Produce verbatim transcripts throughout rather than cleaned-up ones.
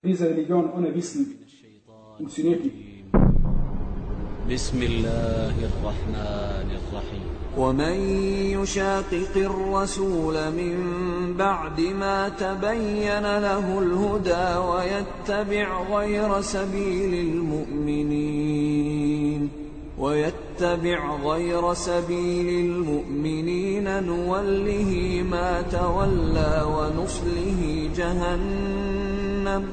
Diese Religion ohne Wissen funktioniert nicht. بسم الله الرحمن الرحيم ومن يشاقق الرسول من بعد ما تبين له الهدى ويتبع غير سبيل المؤمنين ويتبع غير سبيل المؤمنين نوله ما تولى ونصله جهنم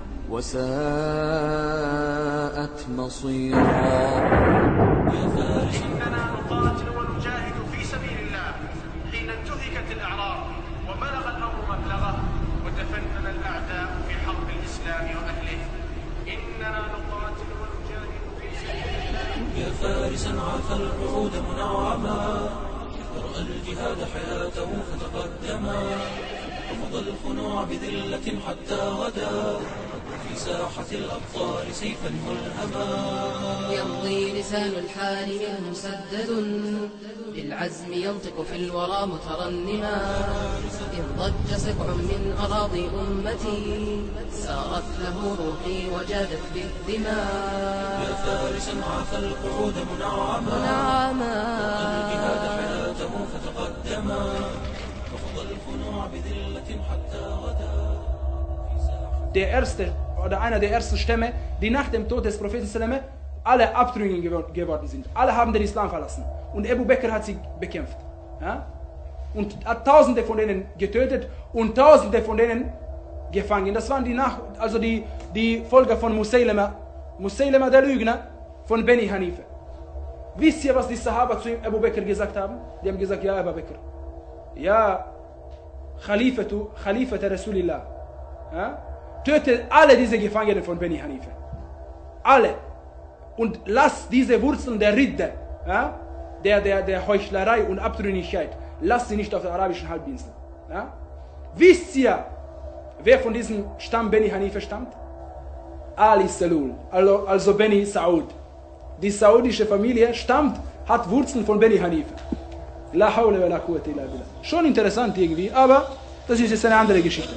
وساءت مصيرا. إننا نقاتل ونجاهد في سبيل الله حين انتهكت الأعراض وبلغ الأمر مبلغه وتفنن الأعداء في حرب الإسلام وأهله. إننا نقاتل ونجاهد في سبيل الله. يا فارسا عاف القعود منعما رأى الجهاد حياته فتقدما رفض الخنوع بذلة حتى غدا في ساحة الأبطال سيفا ملهما. يمضي لسان الحال منه مسدد بالعزم ينطق في الورى مترنما. إن ضج سبع من أراضي أمتي سارت له روحي وجادت بالدماء. يا فارسا عاف القعود منعما منعما الجهاد حياته فتقدما رفض الخنوع بذلة حتى غدا. Der erste oder einer der ersten Stämme, die nach dem Tod des Propheten Salame alle abtrünnig geworden sind. Alle haben den Islam verlassen. Und Abu Bakr hat sie bekämpft. Ja? Und hat Tausende von denen getötet und Tausende von denen gefangen. Das waren die, nach, also die, die Folger von Musaylama, Musaylama der Lügner von Beni Hanife. Wisst ihr, was die Sahaba zu Abu Bakr gesagt haben? Die haben gesagt, ja Abu Bakr, ja Khalifatu, Khalifatu Rasulillah. Ja? Tötet alle diese Gefangenen von Beni Hanife. Alle. Und lasst diese Wurzeln der Ridde, ja, der, der, der Heuchlerei und Abtrünnigkeit, lasst sie nicht auf der arabischen Halbinsel. Ja. Wisst ihr, wer von diesem Stamm Beni Hanife stammt? Ali Salul, also, also Beni Saud. Die saudische Familie stammt, hat Wurzeln von Beni Hanife. La hawla wa la quwwata illa billah. Schon interessant irgendwie, aber das ist jetzt eine andere Geschichte.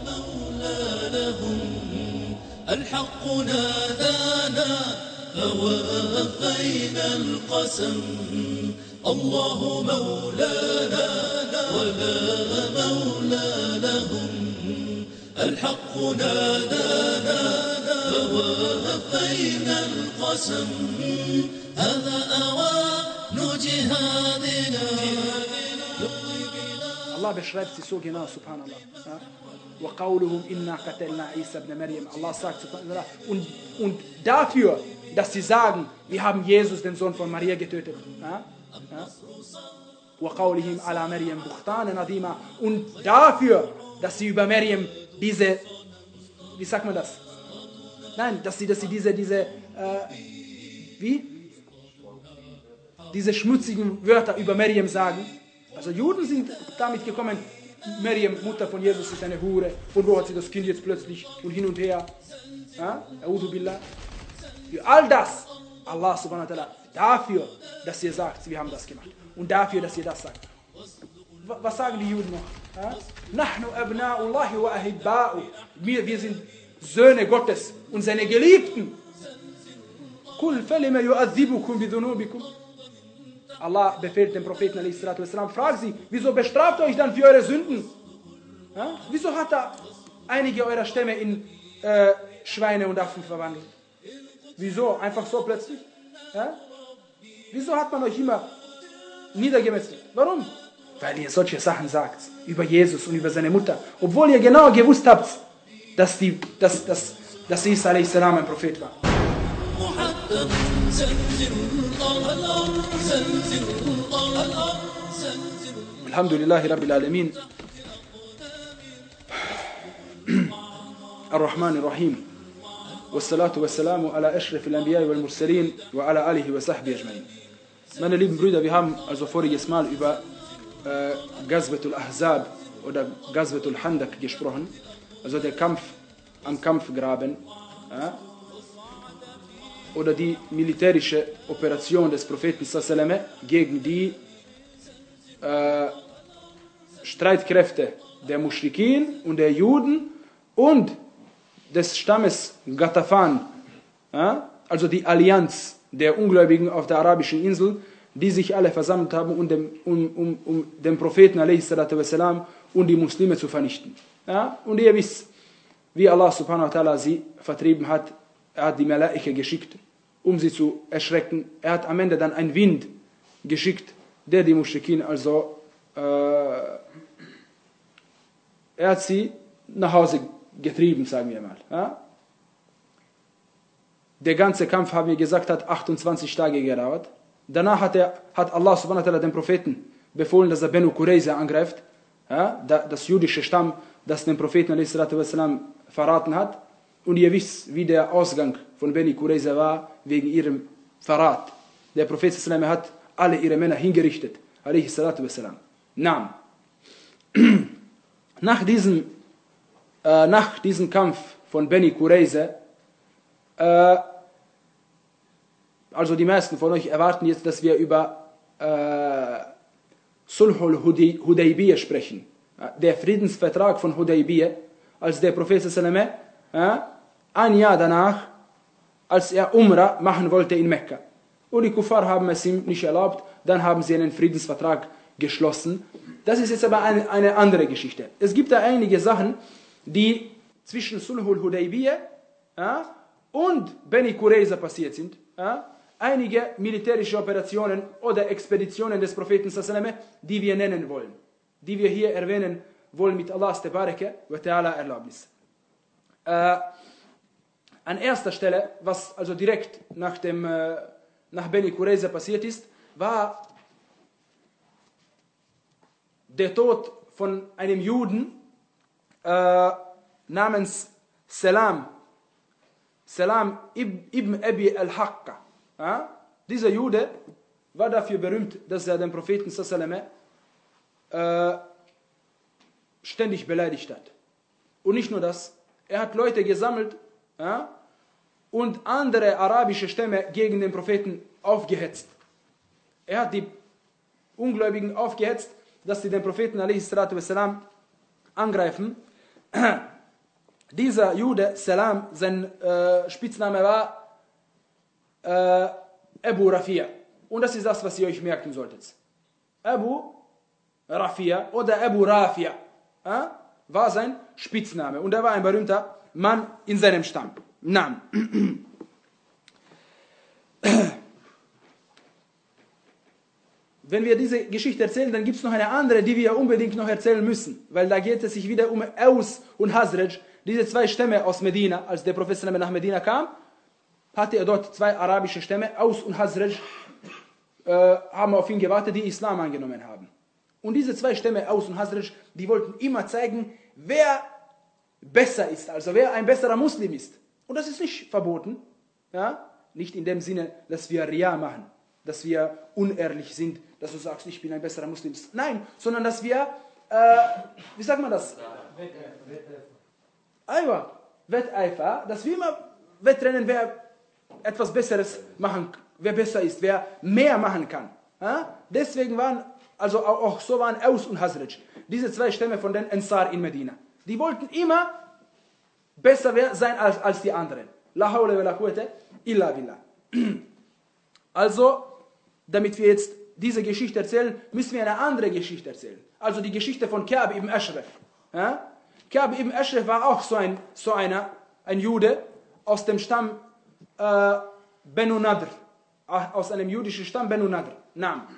الحق نادانا فوافينا القسم الله مولانا ولا مولى لهم. الحق نادانا فوافينا القسم هذا أوان جهادنا. Allah beschreibt sie so genau, subhanallah. Ja? وَقَوْلُهُمْ إِنَّا قَتَلْنَا عِيسَى ibn Maryam. Allah sagt subhanallah. Und, und dafür, dass sie sagen, wir haben Jesus, den Sohn von Maria, getötet. Ja? Ja? وَقَوْلِهِمْ عَلَى مَرْيَمْ بُخْتَانًا عَظِيمًا. Und dafür, dass sie über Maryam diese, wie sagt man das? Nein, dass sie, dass sie diese, diese, äh, wie? Diese schmutzigen Wörter über Maryam sagen. Also Juden sind damit gekommen, Maryam, Mutter von Jesus, ist eine Hure. Von wo hat sie das Kind jetzt plötzlich und hin und her? Ja? A'udhu billah. Für all das, Allah subhanahu wa ta'ala, dafür, dass ihr sagt, wir haben das gemacht. Und dafür, dass ihr das sagt. Was sagen die Juden noch? Ja? Nahnu abna'ullahi wa ahibba'u. Wir, wir sind Söhne Gottes und seine Geliebten. Kul falima yu'adhibukum bidhunubikum. Allah befehlt dem Propheten a.s. fragt sie, wieso bestraft euch dann für eure Sünden? Ja? Wieso hat er einige eurer Stämme in äh, Schweine und Affen verwandelt? Wieso? Einfach so plötzlich? Ja? Wieso hat man euch immer niedergemetzelt? Warum? Weil ihr solche Sachen sagt über Jesus und über seine Mutter, obwohl ihr genau gewusst habt, dass, die, dass, dass, dass Isa a.s. ein Prophet war. Alhamdulillahi Rabbil Alamin. Ar-Rahman Ar-Rahim. Wassalatu wassalamu ala ashrafil Anbiya wal Mursalin wa ala alihi wa sahbihi ajma'in. Meine lieben Brüder, wir haben also voriges Mal über äh, Ghazwatul Ahzab oder Ghazwatul Handak gesprochen, also der Kampf am Kampfgraben. Ja? Oder die militärische Operation des Propheten sallallahu gegen die äh, Streitkräfte der Muschrikin und der Juden und des Stammes Ghatafan, ja, also die Allianz der Ungläubigen auf der arabischen Insel, die sich alle versammelt haben, um, dem, um, um, um den Propheten wassalam, und die Muslime zu vernichten. Ja? Und ihr wisst, wie Allah subhanahu wa ta'ala sie vertrieben hat. Er hat die Malaika geschickt, um sie zu erschrecken. Er hat am Ende dann einen Wind geschickt, der die Muschrikin also äh, er hat sie nach Hause getrieben, sagen wir mal. Ja? Der ganze Kampf, haben wir gesagt, hat achtundzwanzig Tage gedauert. Danach hat, er, hat Allah subhanahu wa ta'ala den Propheten befohlen, dass er Benu Qurayza angreift. Ja? Das jüdische Stamm, das den Propheten wassalam, verraten hat. Und ihr wisst, wie der Ausgang von Beni Qurayza war, wegen ihrem Verrat. Der Prophet wassalam, hat alle ihre Männer hingerichtet. Naam. Nach diesem, äh, nach diesem Kampf von Beni Qurayza, äh, also die meisten von euch erwarten jetzt, dass wir über äh, Sulhul Hudaybiyah sprechen. Der Friedensvertrag von Hudaybiyah, als der Prophet sallallahu alaihi wasallam, ein Jahr danach, als er Umrah machen wollte in Mekka. Und die Kuffar haben es ihm nicht erlaubt, dann haben sie einen Friedensvertrag geschlossen. Das ist jetzt aber eine, eine andere Geschichte. Es gibt da einige Sachen, die zwischen Sulhul Hudaybiyah ja, und Beni Qurayza passiert sind. Ja. Einige militärische Operationen oder Expeditionen des Propheten sallallahu, die wir nennen wollen, die wir hier erwähnen wollen mit Allahs Tebareke wa Ta'ala Erlaubnis. Äh, an erster Stelle, was also direkt nach, dem, äh, nach Beni Qurayza passiert ist, war der Tod von einem Juden äh, namens Salam, Salam ibn Abi al-Haqqa. Ja? Dieser Jude war dafür berühmt, dass er den Propheten sallallahu äh, ständig beleidigt hat. Und nicht nur das, er hat Leute gesammelt ja, und andere arabische Stämme gegen den Propheten aufgehetzt. Er hat die Ungläubigen aufgehetzt, dass sie den Propheten wassalam, angreifen. Dieser Jude, Salam, sein äh, Spitzname war Äh, Abu Rafia. Und das ist das, was ihr euch merken solltet. Abu Rafia oder Abu Rafia äh, war sein Spitzname. Und er war ein berühmter Mann in seinem Stamm. Naam. Wenn wir diese Geschichte erzählen, dann gibt es noch eine andere, die wir unbedingt noch erzählen müssen. Weil da geht es sich wieder um Aus und Hazraj, diese zwei Stämme aus Medina. Als der Prophet nach Medina kam, hatte er dort zwei arabische Stämme, Aus und Hazraj, äh, haben auf ihn gewartet, die Islam angenommen haben. Und diese zwei Stämme, Aus und Hazraj, die wollten immer zeigen, wer besser ist, also wer ein besserer Muslim ist. Und das ist nicht verboten, ja? Nicht in dem Sinne, dass wir Riya machen, dass wir unehrlich sind, dass du sagst, ich bin ein besserer Muslim. Nein, sondern dass wir, äh, wie sagt man das? Wetteifer. Wetteifer, dass wir immer wettrennen, wer etwas Besseres machen, wer besser ist, wer mehr machen kann. Ja? Deswegen waren, also auch so waren Aus und Hazraj, diese zwei Stämme von den Ansar in Medina. Die wollten immer besser sein als, als die anderen. La hawla wa la quwwata illa billah. Also, damit wir jetzt diese Geschichte erzählen, müssen wir eine andere Geschichte erzählen. Also die Geschichte von Ka'b ibn Ashraf. Ja? Ka'b ibn Ashraf war auch so, ein, so einer, ein Jude aus dem Stamm äh, Benu Nadr, aus einem jüdischen Stamm Benu Nadr. Naam.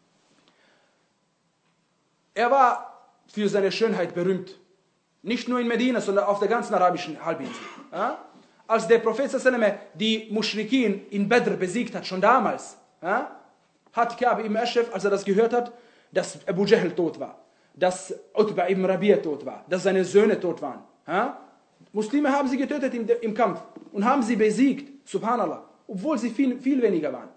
Er war für seine Schönheit berühmt. Nicht nur in Medina, sondern auf der ganzen arabischen Halbinsel. Ja? Als der Prophet die Muschrikin in Badr besiegt hat, schon damals, ja, hat Ka'b ibn Ashraf, als er das gehört hat, dass Abu Jahl tot war, dass Utba ibn Rabi'a tot war, dass seine Söhne tot waren. Ja? Muslime haben sie getötet im, im Kampf und haben sie besiegt, subhanallah, obwohl sie viel, viel weniger waren.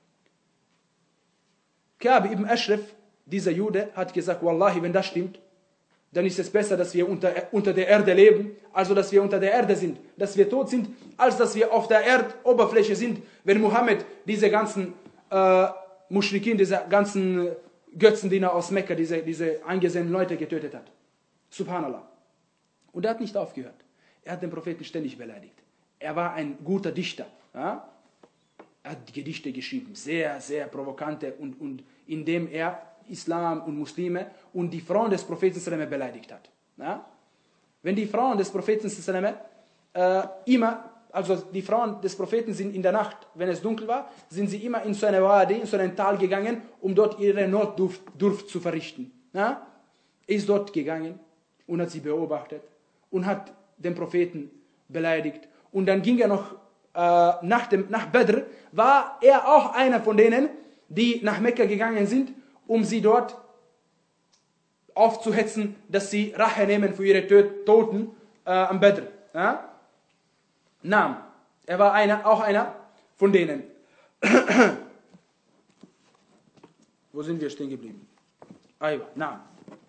Ka'b ibn Ashraf, dieser Jude, hat gesagt, Wallahi, wenn das stimmt, dann ist es besser, dass wir unter, unter der Erde leben, also dass wir unter der Erde sind, dass wir tot sind, als dass wir auf der Erdoberfläche sind, wenn Mohammed diese ganzen äh, Muschrikin, diese ganzen Götzendiener aus Mekka, diese, diese angesehenen Leute getötet hat. Subhanallah. Und er hat nicht aufgehört. er hat den Propheten ständig beleidigt. Er war ein guter Dichter. Ja? Er hat Gedichte geschrieben, sehr, sehr provokante, und, und indem er Islam und Muslime und die Frauen des Propheten beleidigt hat. Ja? Wenn die Frauen des Propheten äh, immer, also die Frauen des Propheten sind in der Nacht, wenn es dunkel war, sind sie immer in so eine Wadi, in so ein Tal gegangen, um dort ihre Notdurft zu verrichten. Ja? Er ist dort gegangen und hat sie beobachtet und hat den Propheten beleidigt. Und dann ging er noch, äh, nach, dem, nach Badr, war er auch einer von denen, die nach Mekka gegangen sind, um sie dort aufzuhetzen, dass sie Rache nehmen für ihre Toten äh, am Badr. Ja? Naam. Er war einer, auch einer von denen. Wo sind wir stehen geblieben? Aywa, Naam.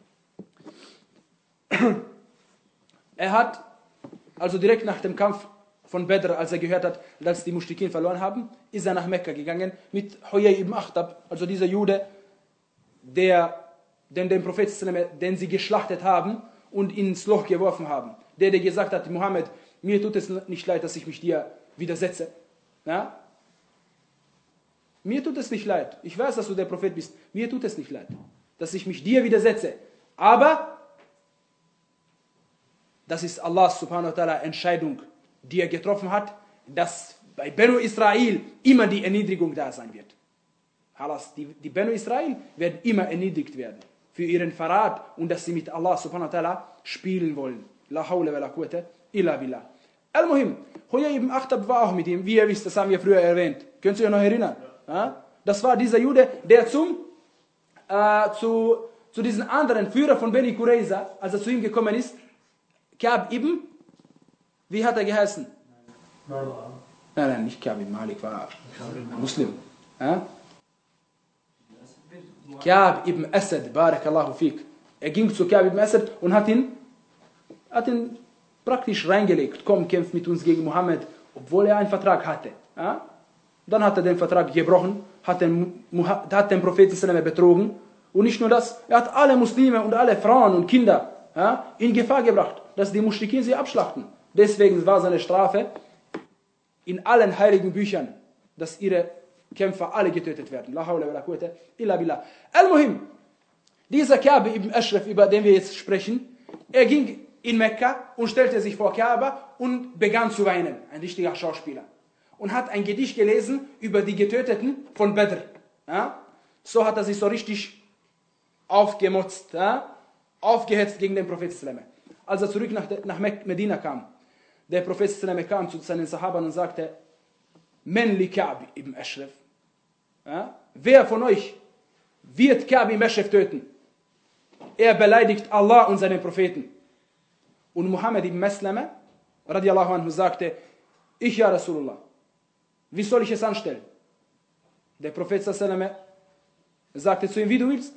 Er hat, also direkt nach dem Kampf von Badr, als er gehört hat, dass die Muschrikin verloren haben, ist er nach Mekka gegangen mit Huyay ibn Akhtab, also dieser Jude, der den, den Propheten, den sie geschlachtet haben und ins Loch geworfen haben. Der, der gesagt hat, Mohammed, mir tut es nicht leid, dass ich mich dir widersetze. Ja? Mir tut es nicht leid. Ich weiß, dass du der Prophet bist. Mir tut es nicht leid, dass ich mich dir widersetze. Aber das ist Allah subhanahu wa ta'ala Entscheidung, die er getroffen hat, dass bei Benu Israel immer die Erniedrigung da sein wird. Die, die Benu Israel werden immer erniedrigt werden für ihren Verrat und dass sie mit Allah subhanahu wa ta'ala spielen wollen. La hawla wa la quwwata illa billah. Al-Muhim, Huyay ibn Akhtab war auch mit ihm, wie ihr wisst, das haben wir früher erwähnt. Könnt ihr euch noch erinnern? Ja? Das war dieser Jude, der zum, äh, zu, zu diesem anderen Führer von Beni Qurayza, als er zu ihm gekommen ist, Ka'b ibn, wie hat er geheißen? Nein, nein, nicht Ka'b ibn Malik, war Muslim. Ja? Ka'b ibn Asad, barakallahu fik. Er ging zu Ka'b ibn Asad und hat ihn, hat ihn praktisch reingelegt. Komm, kämpf mit uns gegen Mohammed, obwohl er einen Vertrag hatte. Ja? Dann hat er den Vertrag gebrochen, hat den, hat den Propheten betrogen. Und nicht nur das, er hat alle Muslime und alle Frauen und Kinder ja, in Gefahr gebracht, dass die Muschrikin sie abschlachten. Deswegen war seine Strafe in allen heiligen Büchern, dass ihre Kämpfer alle getötet werden. La hawla wa la quwwata illa billah. Al-Muhim, dieser Ka'b ibn Ashraf, über den wir jetzt sprechen, er ging in Mekka und stellte sich vor Kaaba und begann zu weinen. Ein richtiger Schauspieler. Und hat ein Gedicht gelesen über die Getöteten von Badr. Ja? So hat er sich so richtig aufgemotzt, ja? Aufgehetzt gegen den Propheten. Als er zurück nach, nach Medina kam, der Prophet kam zu seinen Sahabern und sagte, Men li Ka'b ibn Ashraf. Ja? Wer von euch wird Ka'b ibn Ashraf töten? Er beleidigt Allah und seinen Propheten. Und Muhammad ibn Maslama, radiallahu anhu, sagte, ich ja Rasulullah, wie soll ich es anstellen? Der Prophet sagte zu ihm, wie du willst.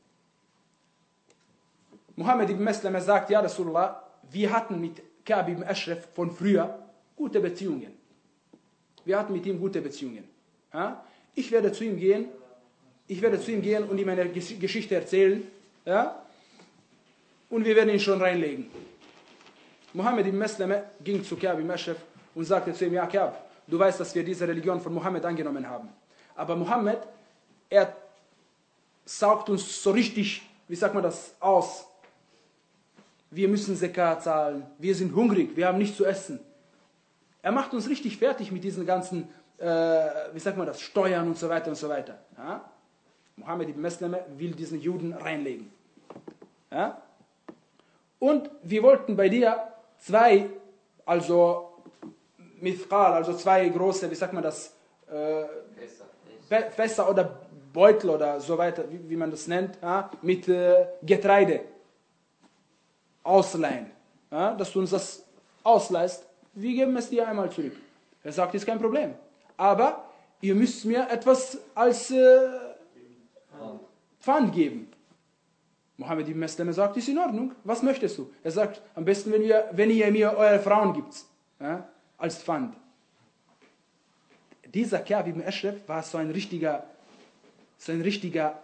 Muhammad ibn Maslama sagt, ja Rasulullah, wir hatten mit Ka'b ibn Ashraf von früher gute Beziehungen. Wir hatten mit ihm gute Beziehungen. Ja? Ich werde zu ihm gehen, ich werde zu ihm gehen und ihm eine Geschichte erzählen. Ja? Und wir werden ihn schon reinlegen. Muhammad ibn Maslama ging zu Ka'b ibn Ashraf und sagte zu ihm, ja Ka'b, du weißt, dass wir diese Religion von Muhammad angenommen haben. Aber Muhammad, er saugt uns so richtig, wie sagt man das, aus. Wir müssen Zakat zahlen, wir sind hungrig, wir haben nichts zu essen. Er macht uns richtig fertig mit diesen ganzen, äh, wie sagt man das, Steuern und so weiter und so weiter. Ja? Muhammad ibn Maslama will diesen Juden reinlegen. Ja? Und wir wollten bei dir zwei, also Mithqal, also zwei große, wie sagt man das, äh, Fässer. Fässer oder Beutel oder so weiter, wie, wie man das nennt, ja? Mit äh, Getreide ausleihen. Ja? Dass du uns das ausleihst, wir geben es dir einmal zurück. Er sagt, ist kein Problem. Aber ihr müsst mir etwas als äh, Pfand geben. Muhammad ibn Maslama sagt, ist in Ordnung. Was möchtest du? Er sagt, am besten, wenn ihr, wenn ihr mir eure Frauen gibt. Ja, als Pfand. Dieser Ka'b ibn Ashraf war so ein richtiger, so ein richtiger,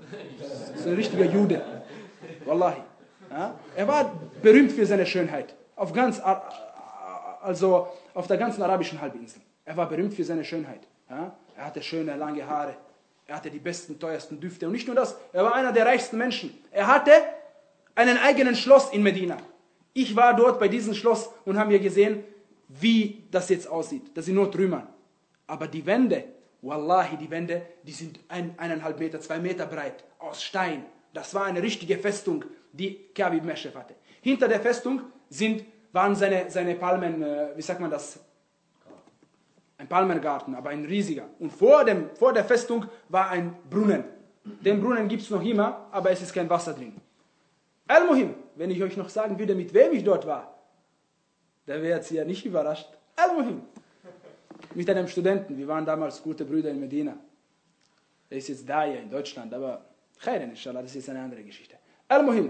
so ein richtiger Jude. Wallahi. Ja, er war berühmt für seine Schönheit. auf, ganz, also auf der ganzen arabischen Halbinsel. Er war berühmt für seine Schönheit. Ja? Er hatte schöne, lange Haare. Er hatte die besten, teuersten Düfte. Und nicht nur das, er war einer der reichsten Menschen. Er hatte einen eigenen Schloss in Medina. Ich war dort bei diesem Schloss und haben wir gesehen, wie das jetzt aussieht. Das sind nur Trümmern. Aber die Wände, wallahi, die Wände, die sind ein, eineinhalb Meter, zwei Meter breit, aus Stein. Das war eine richtige Festung, die Ka'b ibn Ashraf hatte. Hinter der Festung sind, waren seine, seine Palmen, äh, wie sagt man das? Ein Palmengarten, aber ein riesiger. Und vor, dem, vor der Festung war ein Brunnen. Den Brunnen gibt es noch immer, aber es ist kein Wasser drin. Al-Muhim, wenn ich euch noch sagen würde, mit wem ich dort war, da wärt ihr ja nicht überrascht. Al-Muhim, mit einem Studenten. Wir waren damals gute Brüder in Medina. Er ist jetzt da hier in Deutschland, aber khairan, inshallah, das ist eine andere Geschichte. Al-Muhim,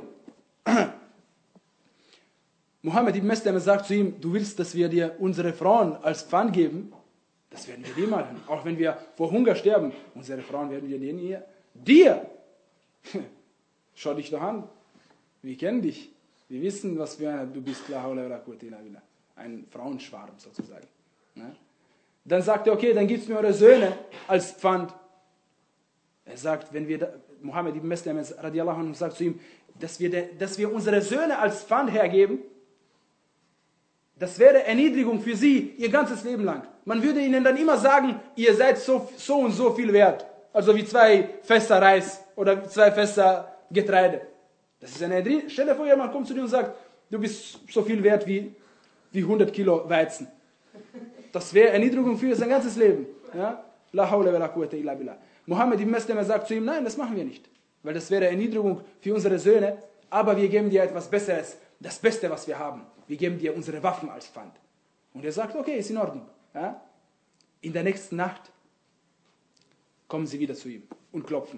Mohammed ibn Meslam sagt zu ihm, du willst, dass wir dir unsere Frauen als Pfand geben? Das werden wir dir machen. Auch wenn wir vor Hunger sterben, unsere Frauen werden wir dir. Dir! Schau dich doch an. Wir kennen dich. Wir wissen, was für eine du bist. Ein Frauenschwarm sozusagen. Dann sagt er, okay, dann gibst du mir eure Söhne als Pfand. Er sagt, wenn wir, da, Mohammed ibn Meslam radiallahu anhu sagt zu ihm, dass wir, de, dass wir unsere Söhne als Pfand hergeben, das wäre Erniedrigung für sie ihr ganzes Leben lang. Man würde ihnen dann immer sagen, ihr seid so, so und so viel wert. Also wie zwei Fässer Reis oder zwei Fässer Getreide. Das ist eine Erniedrigung. Stell dir vor, jemand kommt zu dir und sagt, du bist so viel wert wie, wie hundert Kilo Weizen. Das wäre Erniedrigung für sein ganzes Leben. Ja? La hawla wa la quwwata illa billah. Mohammed ibn Meslam sagt zu ihm, nein, das machen wir nicht. Weil das wäre Erniedrigung für unsere Söhne, aber wir geben dir etwas Besseres, das Beste, was wir haben. Wir geben dir unsere Waffen als Pfand. Und er sagt, okay, ist in Ordnung. Ja? In der nächsten Nacht kommen sie wieder zu ihm und klopfen.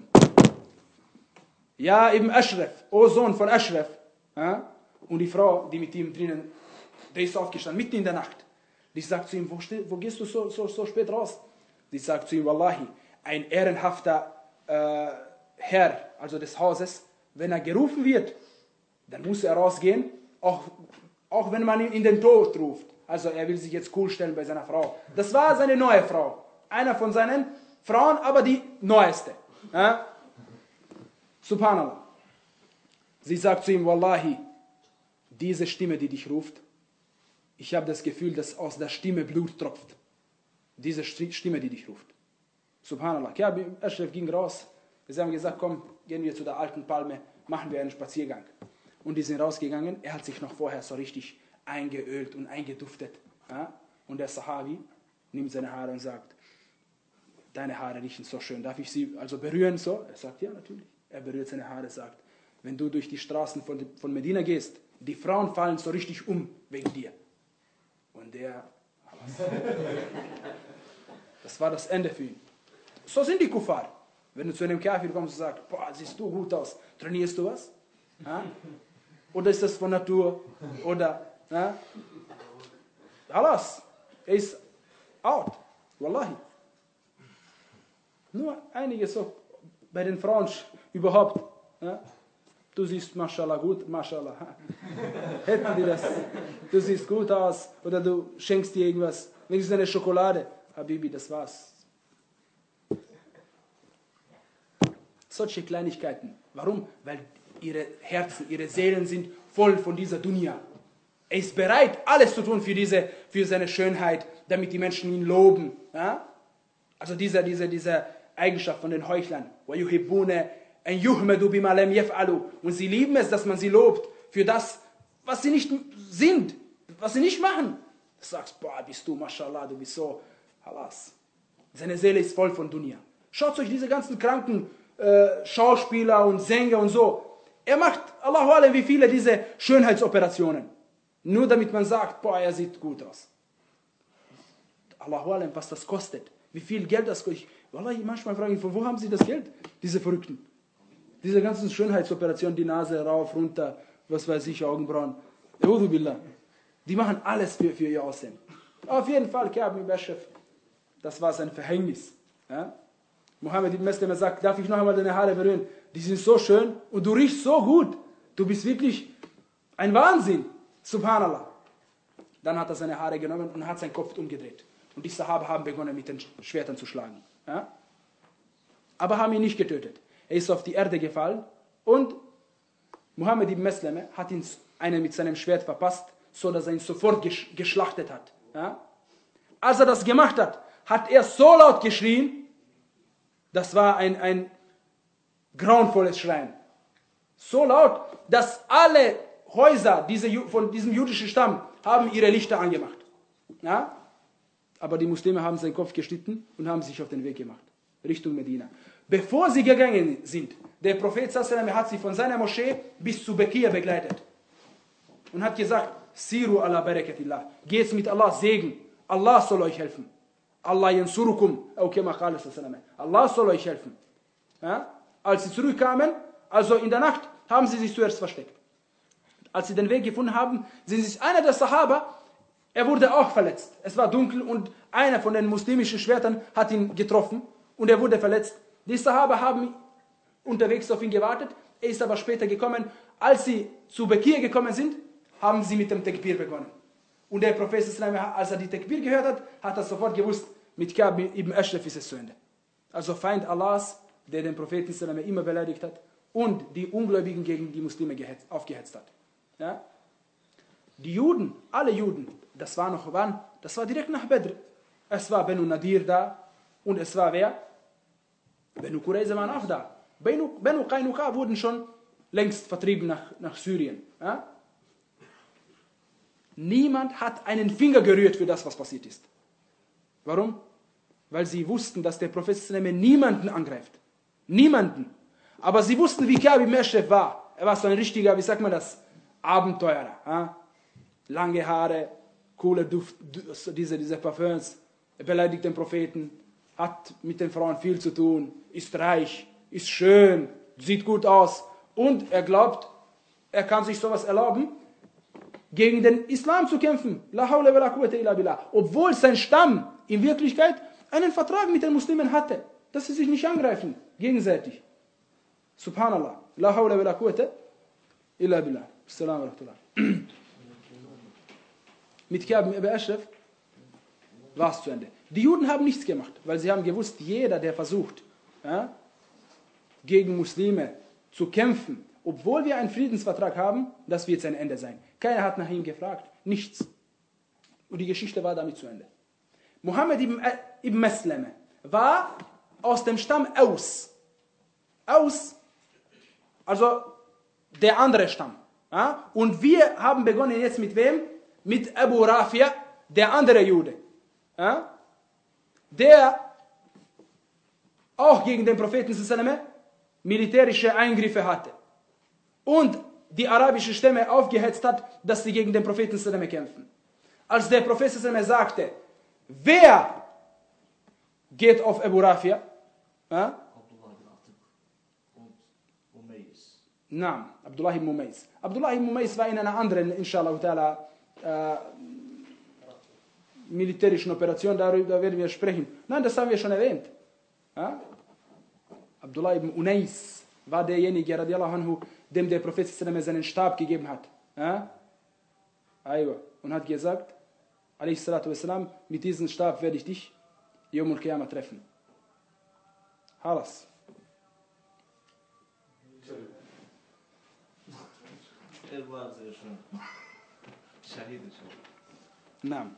Ja, Ibn Ashraf, o Sohn von Ashraf. Ja? Und die Frau, die mit ihm drinnen, die ist aufgestanden, mitten in der Nacht. Die sagt zu ihm, wo, wo gehst du so, so, so spät raus? Die sagt zu ihm, Wallahi, ein ehrenhafter äh, Herr, also des Hauses, wenn er gerufen wird, dann muss er rausgehen, auch, auch wenn man ihn in den Tod ruft. Also er will sich jetzt cool stellen bei seiner Frau. Das war seine neue Frau. Einer von seinen Frauen, aber die neueste. Ja? Subhanallah. Sie sagt zu ihm, Wallahi, diese Stimme, die dich ruft, ich habe das Gefühl, dass aus der Stimme Blut tropft. Diese Stimme, die dich ruft. Subhanallah. Ka'b ibn Ashraf ging raus. Sie haben gesagt, komm, gehen wir zu der alten Palme, machen wir einen Spaziergang. Und die sind rausgegangen. Er hat sich noch vorher so richtig eingeölt und eingeduftet. Ja? Und der Sahabi nimmt seine Haare und sagt, deine Haare riechen so schön. Darf ich sie also berühren? So? Er sagt, ja, natürlich. Er berührt seine Haare, sagt, wenn du durch die Straßen von, von Medina gehst, die Frauen fallen so richtig um wegen dir. Und der, das war das Ende für ihn. So sind die Kuffar. Wenn du zu einem Kafir kommst und sagst, boah, siehst du gut aus, trainierst du was? Ja? Oder ist das von Natur? Oder, ja? Halas, er ist out. Wallahi. Nur einige so, bei den Frauen überhaupt. Ja? Du siehst, mashallah, gut, mashallah. Hätten die das? Du siehst gut aus. Oder du schenkst dir irgendwas. Wenigstens eine Schokolade. Habibi, das war's. Solche Kleinigkeiten. Warum? Weil ihre Herzen, ihre Seelen sind voll von dieser Dunya. Er ist bereit, alles zu tun für, diese, für seine Schönheit, damit die Menschen ihn loben. Ja? Also diese, diese, diese Eigenschaft von den Heuchlern. Und sie lieben es, dass man sie lobt für das, was sie nicht sind, was sie nicht machen. Du sagst, boah, bist du, mashallah, du bist so, halas. Seine Seele ist voll von Dunya. Schaut euch diese ganzen kranken äh, Schauspieler und Sänger und so. Er macht, Allahu Alam, wie viele diese Schönheitsoperationen. Nur damit man sagt, boah, er sieht gut aus. Allahu Alam, was das kostet. Wie viel Geld das kostet. Wallahi, manchmal frage ich, von wo haben sie das Geld? Diese Verrückten. Diese ganzen Schönheitsoperationen, die Nase rauf, runter, was weiß ich, Augenbrauen. Die machen alles für, für ihr Aussehen. Auf jeden Fall, Ka'b ibn Ashraf, das war sein Verhängnis. Ja? Mohammed ibn Meslam sagt, darf ich noch einmal deine Haare berühren? Die sind so schön und du riechst so gut. Du bist wirklich ein Wahnsinn. Subhanallah. Dann hat er seine Haare genommen und hat seinen Kopf umgedreht. Und die Sahaba haben begonnen, mit den Schwertern zu schlagen. Ja? Aber haben ihn nicht getötet. Er ist auf die Erde gefallen und Muhammad ibn Maslama hat ihn einen mit seinem Schwert verpasst, so dass er ihn sofort gesch geschlachtet hat. Ja? Als er das gemacht hat, hat er so laut geschrien, das war ein, ein grauenvolles Schreien. So laut, dass alle Häuser diese, von diesem jüdischen Stamm haben ihre Lichter angemacht. Ja? Aber die Muslime haben seinen Kopf geschnitten und haben sich auf den Weg gemacht, Richtung Medina. Bevor sie gegangen sind, der Prophet sallallahu hat sie von seiner Moschee bis zu Bekia begleitet und hat gesagt, Siru ala barakatillah, geht's mit Allah Segen, Allah soll euch helfen. Allah yansurukum, Allah soll euch helfen. Ja? Als sie zurückkamen, also in der Nacht, haben sie sich zuerst versteckt. Als sie den Weg gefunden haben, sind sich einer der Sahaba, er wurde auch verletzt. Es war dunkel und einer von den muslimischen Schwertern hat ihn getroffen und er wurde verletzt. Die Sahaba haben unterwegs auf ihn gewartet, er ist aber später gekommen. Als sie zu Bekir gekommen sind, haben sie mit dem Tekbir begonnen. Und der Prophet, als er die Tekbir gehört hat, hat er sofort gewusst, mit Ka'b ibn Ashraf ist es zu Ende. Also Feind Allahs, der den Propheten immer beleidigt hat und die Ungläubigen gegen die Muslime aufgehetzt hat. Ja? Die Juden, alle Juden, das war noch wann? Das war direkt nach Badr. Es war Benu Nadir da und es war wer? Benu Qurayza waren auch da. Benu, Benu Qaynuqa wurden schon längst vertrieben nach, nach Syrien. Ja? Niemand hat einen Finger gerührt für das, was passiert ist. Warum? Weil sie wussten, dass der Prophet niemanden angreift. Niemanden. Aber sie wussten, wie Ka'b ibn Ashraf war. Er war so ein richtiger, wie sagt man das, Abenteurer. Ja? Lange Haare, coole Duft, diese, diese Parfums. Er beleidigt den Propheten, hat mit den Frauen viel zu tun, ist reich, ist schön, sieht gut aus. Und er glaubt, er kann sich sowas erlauben, gegen den Islam zu kämpfen. La hawla wa la quwwata illa billah. Obwohl sein Stamm in Wirklichkeit einen Vertrag mit den Muslimen hatte, dass sie sich nicht angreifen, gegenseitig. Subhanallah. La hawla wa la quwwata illa billah. Assalamu alaikum. Mit Ka'b ibn Ashraf war es zu Ende. Die Juden haben nichts gemacht, weil sie haben gewusst, jeder, der versucht, ja, gegen Muslime zu kämpfen, obwohl wir einen Friedensvertrag haben, das wird sein Ende sein. Keiner hat nach ihm gefragt, nichts. Und die Geschichte war damit zu Ende. Muhammad ibn, ibn Maslama war aus dem Stamm Aus. Aus, also der andere Stamm. Ja? Und wir haben begonnen jetzt mit wem? Mit Abu Rafi', der andere Jude. Ja? Der auch gegen den Propheten militärische Eingriffe hatte. Und die arabische Stämme aufgehetzt hat, dass sie gegen den Propheten kämpfen. Als der Prophet sagte, wer geht auf Abu Rafi'? Ja? Naam, Abdullah ibn Umays. Abdullah ibn Umays war in einer anderen, inshallah ta'ala, äh, militärischen Operation, darüber werden wir sprechen. Nein, das haben wir schon erwähnt. Ja? Abdullah ibn Unais war derjenige, radiallahu anhu, dem der Prophet seinen Stab gegeben hat. Ja? Und hat gesagt, alayhi salatu wassalam, mit diesem Stab werde ich dich Yawm al-Qiyamah treffen. Halas. Er war sehr schön. Shahid schon. Naam.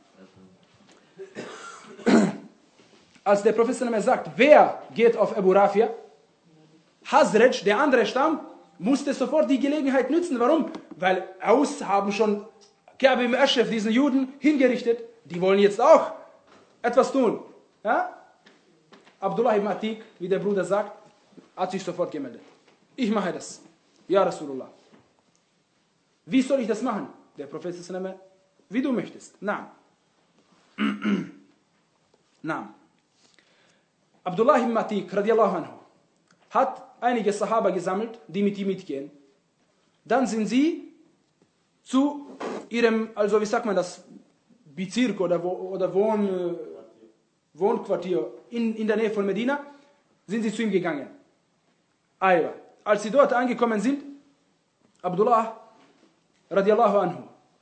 Als der Prophet sagt, wer geht auf Abu Rafi'? Hazraj, der andere Stamm, musste sofort die Gelegenheit nützen. Warum? Weil Aus haben schon Ka'b ibn Ashraf, diesen Juden, hingerichtet. Die wollen jetzt auch etwas tun. Ja? Abdullah ibn Atik, wie der Bruder sagt, hat sich sofort gemeldet. Ich mache das. Ja, Rasulullah. Wie soll ich das machen? Der Prophet sagt, wie du möchtest. Naam. Naam. Abdullah ibn Atik, radiallahu anhu, hat einige Sahaba gesammelt, die mit ihm mitgehen. Dann sind sie zu ihrem, also wie sagt man das, Bezirk oder, oder Wohn, Wohnquartier in, in der Nähe von Medina, sind sie zu ihm gegangen. Aywa. Als sie dort angekommen sind, Abdullah radiallahu anhu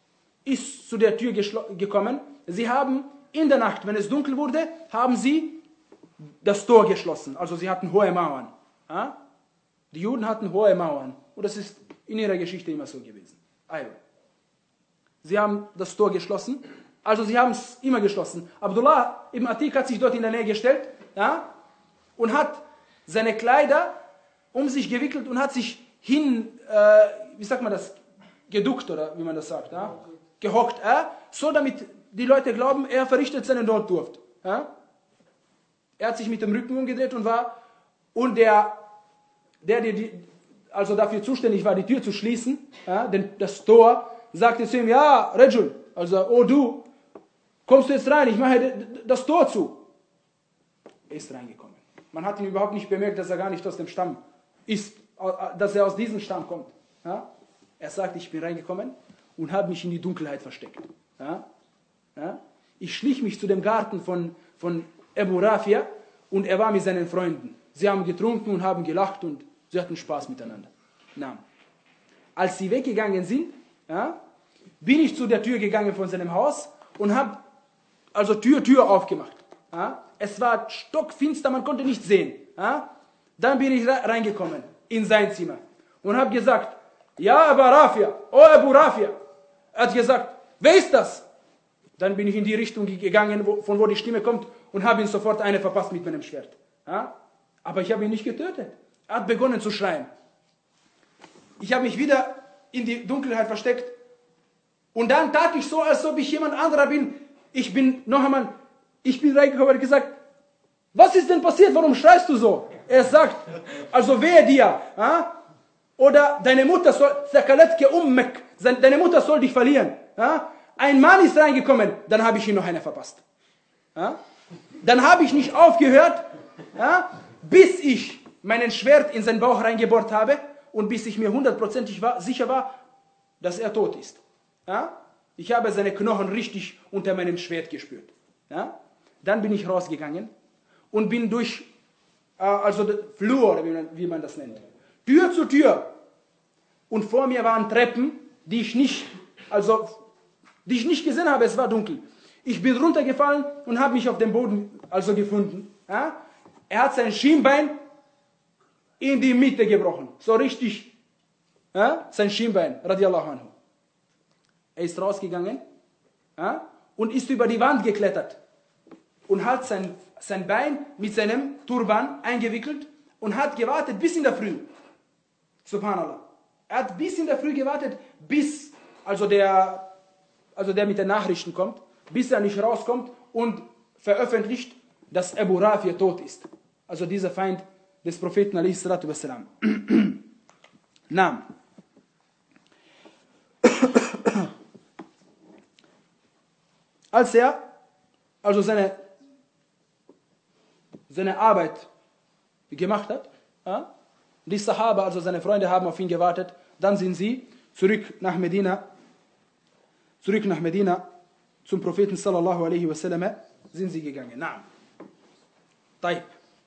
ist zu der Tür gekommen. Sie haben in der Nacht, wenn es dunkel wurde, haben sie das Tor geschlossen. Also sie hatten hohe Mauern. Ja? Die Juden hatten hohe Mauern. Und das ist in ihrer Geschichte immer so gewesen. Also, sie haben das Tor geschlossen. Also sie haben es immer geschlossen. Abdullah ibn Atik hat sich dort in der Nähe gestellt, ja, und hat seine Kleider um sich gewickelt und hat sich hin, äh, wie sagt man das, geduckt oder wie man das sagt, ja, gehockt, ja, so damit die Leute glauben, er verrichtet seinen Notdurft. Ja. Er hat sich mit dem Rücken umgedreht und war, und der, der, der die, also dafür zuständig war, die Tür zu schließen, ja, denn das Tor, sagte zu ihm, ja, Rajul, also, oh du, kommst du jetzt rein, ich mache das Tor zu. Er ist reingekommen. Man hat ihn überhaupt nicht bemerkt, dass er gar nicht aus dem Stamm ist, dass er aus diesem Stamm kommt. Ja? Er sagt, ich bin reingekommen und habe mich in die Dunkelheit versteckt. Ja? Ja? Ich schlich mich zu dem Garten von, von Abu Rafia und er war mit seinen Freunden. Sie haben getrunken und haben gelacht und sie hatten Spaß miteinander. Na. Als sie weggegangen sind, ja, bin ich zu der Tür gegangen von seinem Haus und habe also Tür, Tür aufgemacht. Ja. Es war stockfinster, man konnte nichts sehen. Ja. Dann bin ich reingekommen in sein Zimmer und habe gesagt, ja, Abu Rafia, oh Abu Rafia. Er hat gesagt, wer ist das? Dann bin ich in die Richtung gegangen, wo, von wo die Stimme kommt und habe ihn sofort eine verpasst mit meinem Schwert. Ja. Aber ich habe ihn nicht getötet. Er hat begonnen zu schreien. Ich habe mich wieder in die Dunkelheit versteckt und dann tat ich so, als ob ich jemand anderer bin. Ich bin noch einmal, ich bin reingekommen und gesagt, was ist denn passiert, warum schreist du so? Er sagt, also wehe dir, ja? Oder deine Mutter soll, deine Mutter soll dich verlieren. Ja? Ein Mann ist reingekommen, dann habe ich ihn noch eine verpasst. Ja? Dann habe ich nicht aufgehört, ja? Bis ich meinen Schwert in seinen Bauch reingebohrt habe und bis ich mir hundertprozentig war, sicher war, dass er tot ist. Ja? Ich habe seine Knochen richtig unter meinem Schwert gespürt. Ja? Dann bin ich rausgegangen und bin durch, äh, also Flur, wie man, wie man das nennt, Tür zu Tür. Und vor mir waren Treppen, die ich nicht, also, die ich nicht gesehen habe, es war dunkel. Ich bin runtergefallen und habe mich auf dem Boden also gefunden. Ja? Er hat sein Schienbein in die Mitte gebrochen. So richtig. Ja? Sein Schienbein, radiallahu anhu. Er ist rausgegangen, ja? Und ist über die Wand geklettert. Und hat sein, sein Bein mit seinem Turban eingewickelt und hat gewartet bis in der Früh. Subhanallah. Er hat bis in der Früh gewartet, bis also der, also der mit den Nachrichten kommt, bis er nicht rauskommt und veröffentlicht, dass Abu Rafia tot ist. Also dieser Feind des Propheten alaihi salatu wassalam. Naam. Als er also seine, seine Arbeit gemacht hat, ja, die Sahaba, also seine Freunde, haben auf ihn gewartet, dann sind sie zurück nach Medina, zurück nach Medina zum Propheten sallallahu alaihi wasallam sind sie gegangen. Naam. Taib.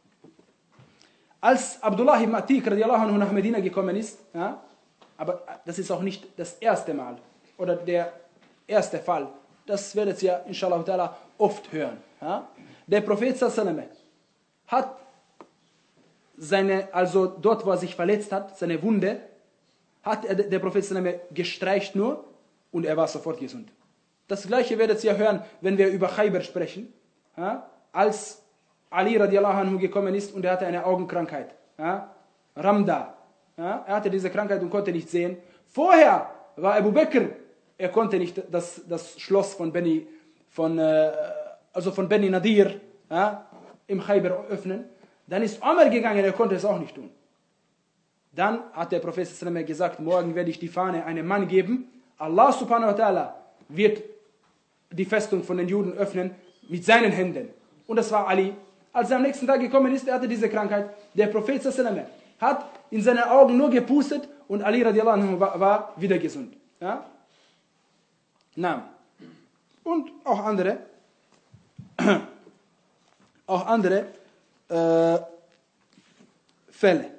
Als Abdullah ibn Atik radiallahu anhu nach Medina gekommen ist, ja, aber das ist auch nicht das erste Mal oder der erste Fall, das werdet ihr inshallah ta'ala oft hören. Ja. Der Prophet sallallahu alaihi wasallam hat seine, also dort, wo er sich verletzt hat, seine Wunde, hat er, der Prophet sallallahu alaihi wasallam gestreicht nur und er war sofort gesund. Das gleiche werdet ihr hören, wenn wir über Khaybar sprechen, ja, als Ali radiallahu anhu gekommen ist und er hatte eine Augenkrankheit. Ja? Ramda. Ja? Er hatte diese Krankheit und konnte nicht sehen. Vorher war Abu Bakr, er konnte nicht das, das Schloss von Beni, von, äh, also von Beni Nadir, ja, im Khaybar öffnen. Dann ist Omar gegangen, er konnte es auch nicht tun. Dann hat der Prophet gesagt, morgen werde ich die Fahne einem Mann geben. Allah subhanahu wa ta'ala wird die Festung von den Juden öffnen mit seinen Händen. Und das war Ali. Als er am nächsten Tag gekommen ist, er hatte diese Krankheit. Der Prophet hat in seine Augen nur gepustet und Ali radiallahu anhu war, war wieder gesund. Ja? Na. Und auch andere, auch andere äh, Fälle.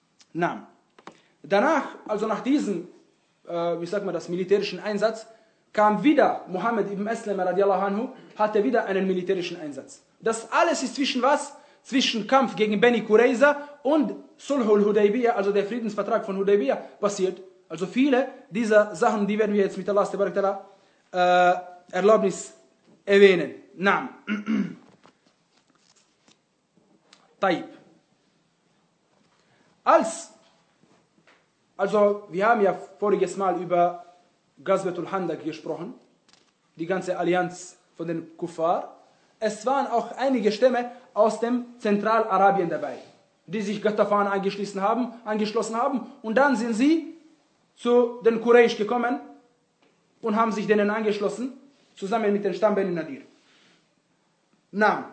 Na. Danach, also nach diesem, äh, wie sagt man das, militärischen Einsatz, kam wieder Mohammed ibn Maslama radiallahu anhu, hatte wieder einen militärischen Einsatz. Das alles ist zwischen was? Zwischen Kampf gegen Beni Qurayza und Sulhul Hudaybiyah, also der Friedensvertrag von Hudaybiyah, passiert. Also viele dieser Sachen, die werden wir jetzt mit Allahs äh, Erlaubnis erwähnen. Naam. Taib. Als, also wir haben ja voriges Mal über Ghazwatul Handaq gesprochen, die ganze Allianz von den Kuffar. Es waren auch einige Stämme aus dem Zentralarabien dabei, die sich Ghatafan angeschlossen haben, angeschlossen haben und dann sind sie zu den Quraysh gekommen und haben sich denen angeschlossen, zusammen mit dem Stamm Beni Nadir. Na,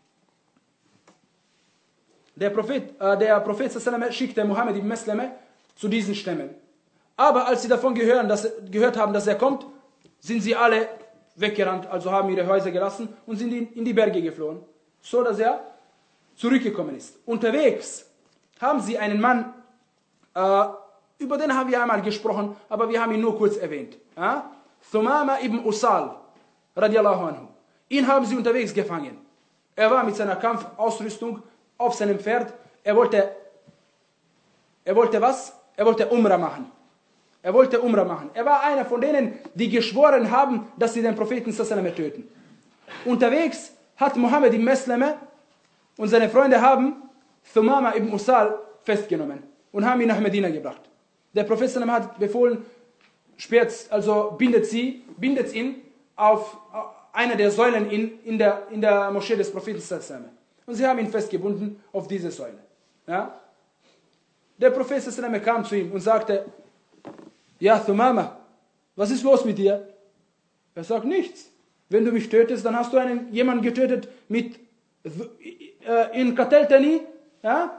der Prophet, äh, der Prophet sallam schickte Mohammed ibn Maslama zu diesen Stämmen. Aber als sie davon gehören, dass, gehört haben, dass er kommt, sind sie alle weggerannt, also haben ihre Häuser gelassen und sind in, in die Berge geflohen, so dass er zurückgekommen ist. Unterwegs haben sie einen Mann, äh, über den haben wir einmal gesprochen, aber wir haben ihn nur kurz erwähnt. Ja? Thumama ibn Usal, radiallahu anhu. Ihn haben sie unterwegs gefangen. Er war mit seiner Kampfausrüstung auf seinem Pferd. Er wollte, er wollte was? Er wollte Umrah machen. Er wollte Umrah machen. Er war einer von denen, die geschworen haben, dass sie den Propheten sallam töten. Unterwegs hat Mohammed ibn Maslama und seine Freunde haben Thumama ibn Usal festgenommen und haben ihn nach Medina gebracht. Der Prophet sallam hat befohlen, sperrt, also bindet sie, bindet ihn auf einer der Säulen in, in, der, in der Moschee des Propheten sallam. Und sie haben ihn festgebunden auf diese Säule. Ja? Der Prophet sallam kam zu ihm und sagte, ja, Thumama, was ist los mit dir? Er sagt, nichts. Wenn du mich tötest, dann hast du einen, jemanden getötet mit äh, in Qateltani, ja?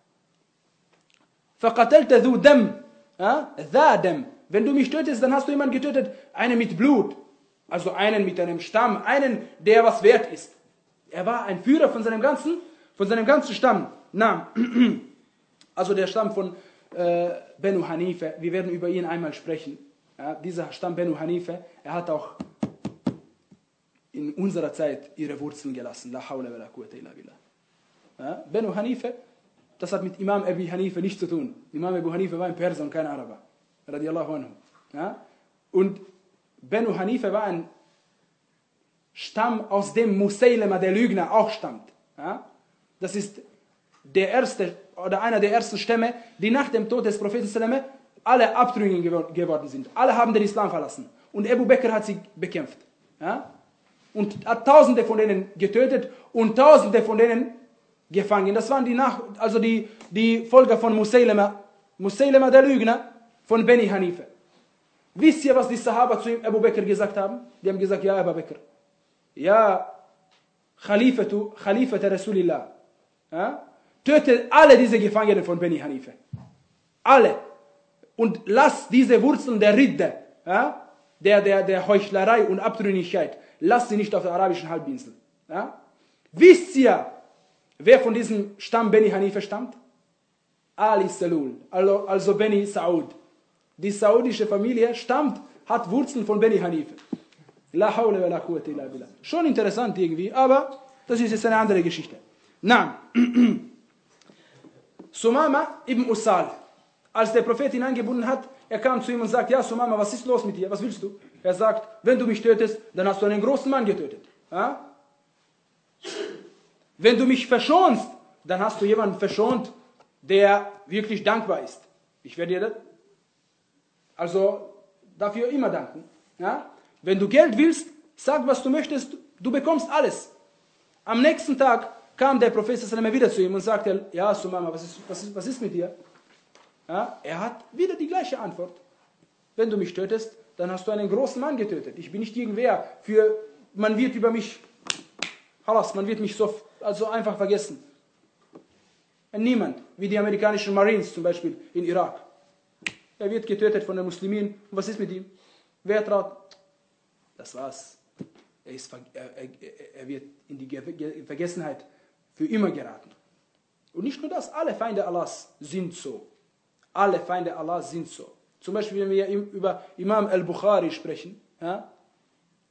Faqatelta dhu dam, ja? Dha dam. Wenn du mich tötest, dann hast du jemanden getötet, einen mit Blut, also einen mit einem Stamm, einen, der was wert ist. Er war ein Führer von seinem ganzen, von seinem ganzen Stamm. Na, also der Stamm von äh, Benu Hanife, wir werden über ihn einmal sprechen. Ja, dieser Stamm Benu Hanife, er hat auch in unserer Zeit ihre Wurzeln gelassen. La hawla wa la quwwata illa billah. Ja, Benu Hanife, das hat mit Imam Abi Hanife nichts zu tun. Imam Abu Hanife war ein Perser und kein Araber. Radiallahu anhu. Ja, und Benu Hanife war ein Stamm, aus dem Musaylama, der Lügner, auch stammt. Ja, das ist der erste oder einer der ersten Stämme, die nach dem Tod des Propheten sallam alle abtrünnig geworden sind. Alle haben den Islam verlassen. Und Abu Bakr hat sie bekämpft. Ja? Und hat Tausende von denen getötet und Tausende von denen gefangen. Das waren die, nach, also die, die Folger von Musaylama, Musaylama der Lügner von Beni Hanife. Wisst ihr, was die Sahaba zu Abu Bakr gesagt haben? Die haben gesagt, ja, Abu Bakr, ja, Khalifatu, Khalifatu Rasulillah. Ja? Tötet alle diese Gefangenen von Beni Hanife. Alle. Und lasst diese Wurzeln der Ridde, ja? der, der, der Heuchlerei und Abtrünnigkeit, lasst sie nicht auf der arabischen Halbinsel. Ja? Wisst ihr, wer von diesem Stamm Beni Hanife stammt? Ali Salul, also, also Beni Saud. Die saudische Familie stammt, hat Wurzeln von Beni Hanife. La hawla wa la quwwata illa billah. Schon interessant irgendwie, aber das ist jetzt eine andere Geschichte. Na, Sumama ibn Usal, als der Prophet ihn angebunden hat, er kam zu ihm und sagt, ja Sumama, was ist los mit dir, was willst du? Er sagt, wenn du mich tötest, dann hast du einen großen Mann getötet. Ja? Wenn du mich verschonst, dann hast du jemanden verschont, der wirklich dankbar ist. Ich werde dir das, also dafür immer danken. Ja? Wenn du Geld willst, sag, was du möchtest, du bekommst alles. Am nächsten Tag kam der Prophet wieder zu ihm und sagte, ja, Sumama, was ist, was ist, was ist mit dir? Ja, er hat wieder die gleiche Antwort. Wenn du mich tötest, dann hast du einen großen Mann getötet. Ich bin nicht irgendwer, für, man wird über mich, halas, man wird mich so also einfach vergessen. Niemand, wie die amerikanischen Marines zum Beispiel in Irak. Er wird getötet von den Muslimen. Und was ist mit ihm? Wer traut? Das war's. Er, ist, er, er, er wird in die Vergessenheit für immer geraten. Und nicht nur das, alle Feinde Allahs sind so. Alle Feinde Allahs sind so. Zum Beispiel, wenn wir über Imam al-Bukhari sprechen, ja,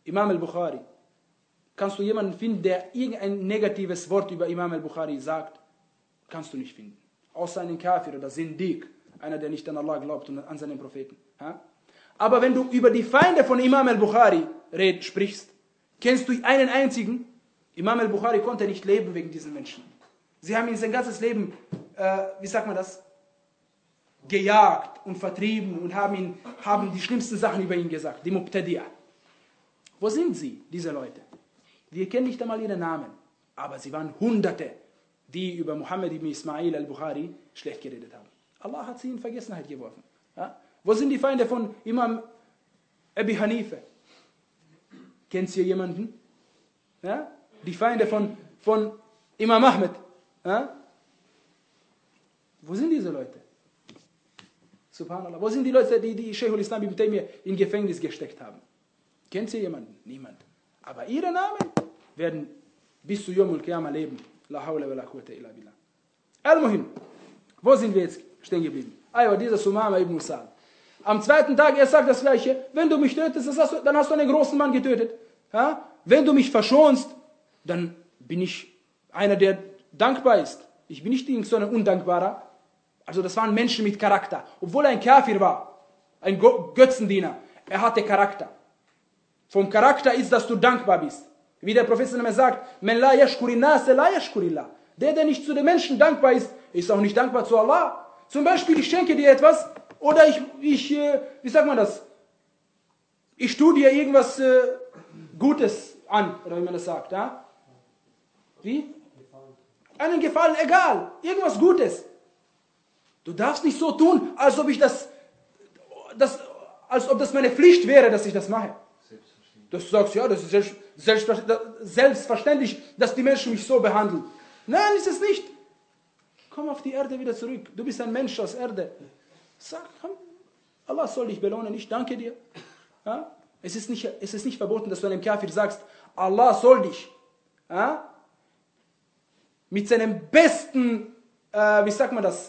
Imam al-Bukhari. Kannst du jemanden finden, der irgendein negatives Wort über Imam al-Bukhari sagt? Kannst du nicht finden. Außer einen Kafir oder Sindiq, einer, der nicht an Allah glaubt und an seinen Propheten. Ja? Aber wenn du über die Feinde von Imam al-Bukhari red, sprichst, kennst du einen einzigen? Imam al-Bukhari konnte nicht leben wegen diesen Menschen. Sie haben ihn sein ganzes Leben, äh, wie sagt man das, gejagt und vertrieben und haben, ihn, haben die schlimmsten Sachen über ihn gesagt, die Mubtadi'a. Wo sind sie, diese Leute? Wir kennen nicht einmal ihre Namen, aber sie waren Hunderte, die über Muhammad ibn Ismail al-Bukhari schlecht geredet haben. Allah hat sie in Vergessenheit geworfen. Ja? Wo sind die Feinde von Imam Abi Hanifa? Kennt ihr jemanden? Ja? Die Feinde von, von Imam Ahmed? Ja? Wo sind diese Leute? Subhanallah. Wo sind die Leute, die, die Sheikh al-Islam ibn Taymiyyah in Gefängnis gesteckt haben? Kennt ihr jemanden? Niemand. Aber ihre Namen werden bis zu Yawm al-Qiyamah leben. La hawla wa la quwwata illa billah. Al-Muhim. Wo sind wir jetzt stehen geblieben? Aywa, dieser Sumama ibn Usal. Am zweiten Tag, er sagt das Gleiche. Wenn du mich tötest, das hast du, dann hast du einen großen Mann getötet. Ja? Wenn du mich verschonst, dann bin ich einer, der dankbar ist. Ich bin nicht so ein Undankbarer. Also das waren Menschen mit Charakter. Obwohl er ein Kafir war, ein Götzendiener, er hatte Charakter. Vom Charakter ist, dass du dankbar bist. Wie der Prophet sagt, Men la yashkuri nase la yashkurillah. Der, der nicht zu den Menschen dankbar ist, ist auch nicht dankbar zu Allah. Zum Beispiel, ich schenke dir etwas, oder ich, ich wie sagt man das? Ich tue dir irgendwas äh, Gutes an, oder wie man das sagt. Ja? Wie? Einen Gefallen, egal, irgendwas Gutes. Du darfst nicht so tun, als ob ich das, das, als ob das meine Pflicht wäre, dass ich das mache. Dass du sagst, ja, das ist selbst, selbst, selbstverständlich, dass die Menschen mich so behandeln. Nein, ist es nicht. Komm auf die Erde wieder zurück. Du bist ein Mensch aus Erde. Sag, komm, Allah soll dich belohnen, ich danke dir. Ja? Es ist nicht, es ist nicht verboten, dass du einem Kafir sagst, Allah soll dich ja? mit seinem besten, äh, wie sagt man das,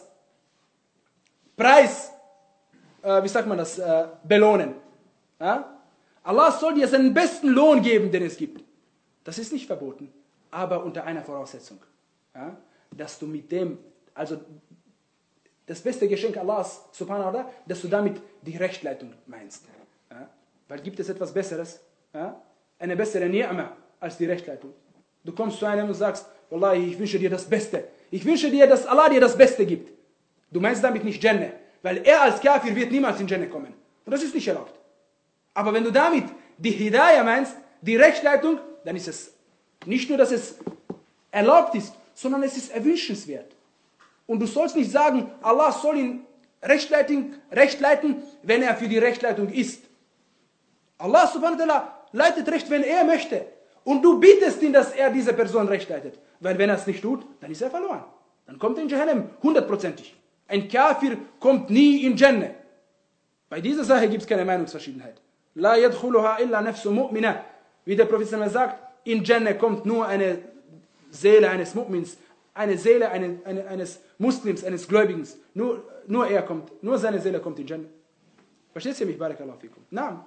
Preis, äh, wie sagt man das, äh, belohnen. Ja? Allah soll dir seinen besten Lohn geben, den es gibt. Das ist nicht verboten, aber unter einer Voraussetzung. Ja? Dass du mit dem, also das beste Geschenk Allahs, subhanahu wa ta'ala, dass du damit die Rechtleitung meinst. Ja? Weil gibt es etwas Besseres, ja? Eine bessere Ni'ma als die Rechtleitung. Du kommst zu einem und sagst, Wallahi, ich wünsche dir das Beste. Ich wünsche dir, dass Allah dir das Beste gibt. Du meinst damit nicht Jannah, weil er als Kafir wird niemals in Jannah kommen. Und das ist nicht erlaubt. Aber wenn du damit die Hidayah meinst, die Rechtleitung, dann ist es nicht nur, dass es erlaubt ist, sondern es ist erwünschenswert. Und du sollst nicht sagen, Allah soll ihn rechtleiten, rechtleiten, wenn er für die Rechtleitung ist. Allah subhanahu wa ta'ala leitet Recht, wenn er möchte. Und du bittest ihn, dass er diese Person rechtleitet. Weil wenn er es nicht tut, dann ist er verloren. Dann kommt er in Jahannam, hundertprozentig. Ein Kafir kommt nie in Jannah. Bei dieser Sache gibt es keine Meinungsverschiedenheit. La yadkhuluha illa nafsu mu'mina. Wie der Prophet sagt, in Jannah kommt nur eine Seele eines Mu'mins, eine Seele eine, eine, eines Muslims, eines Gläubigen. Nur, nur er kommt, nur seine Seele kommt in Jannah. Verstehst du mich? Barakallahu fikum. Nein.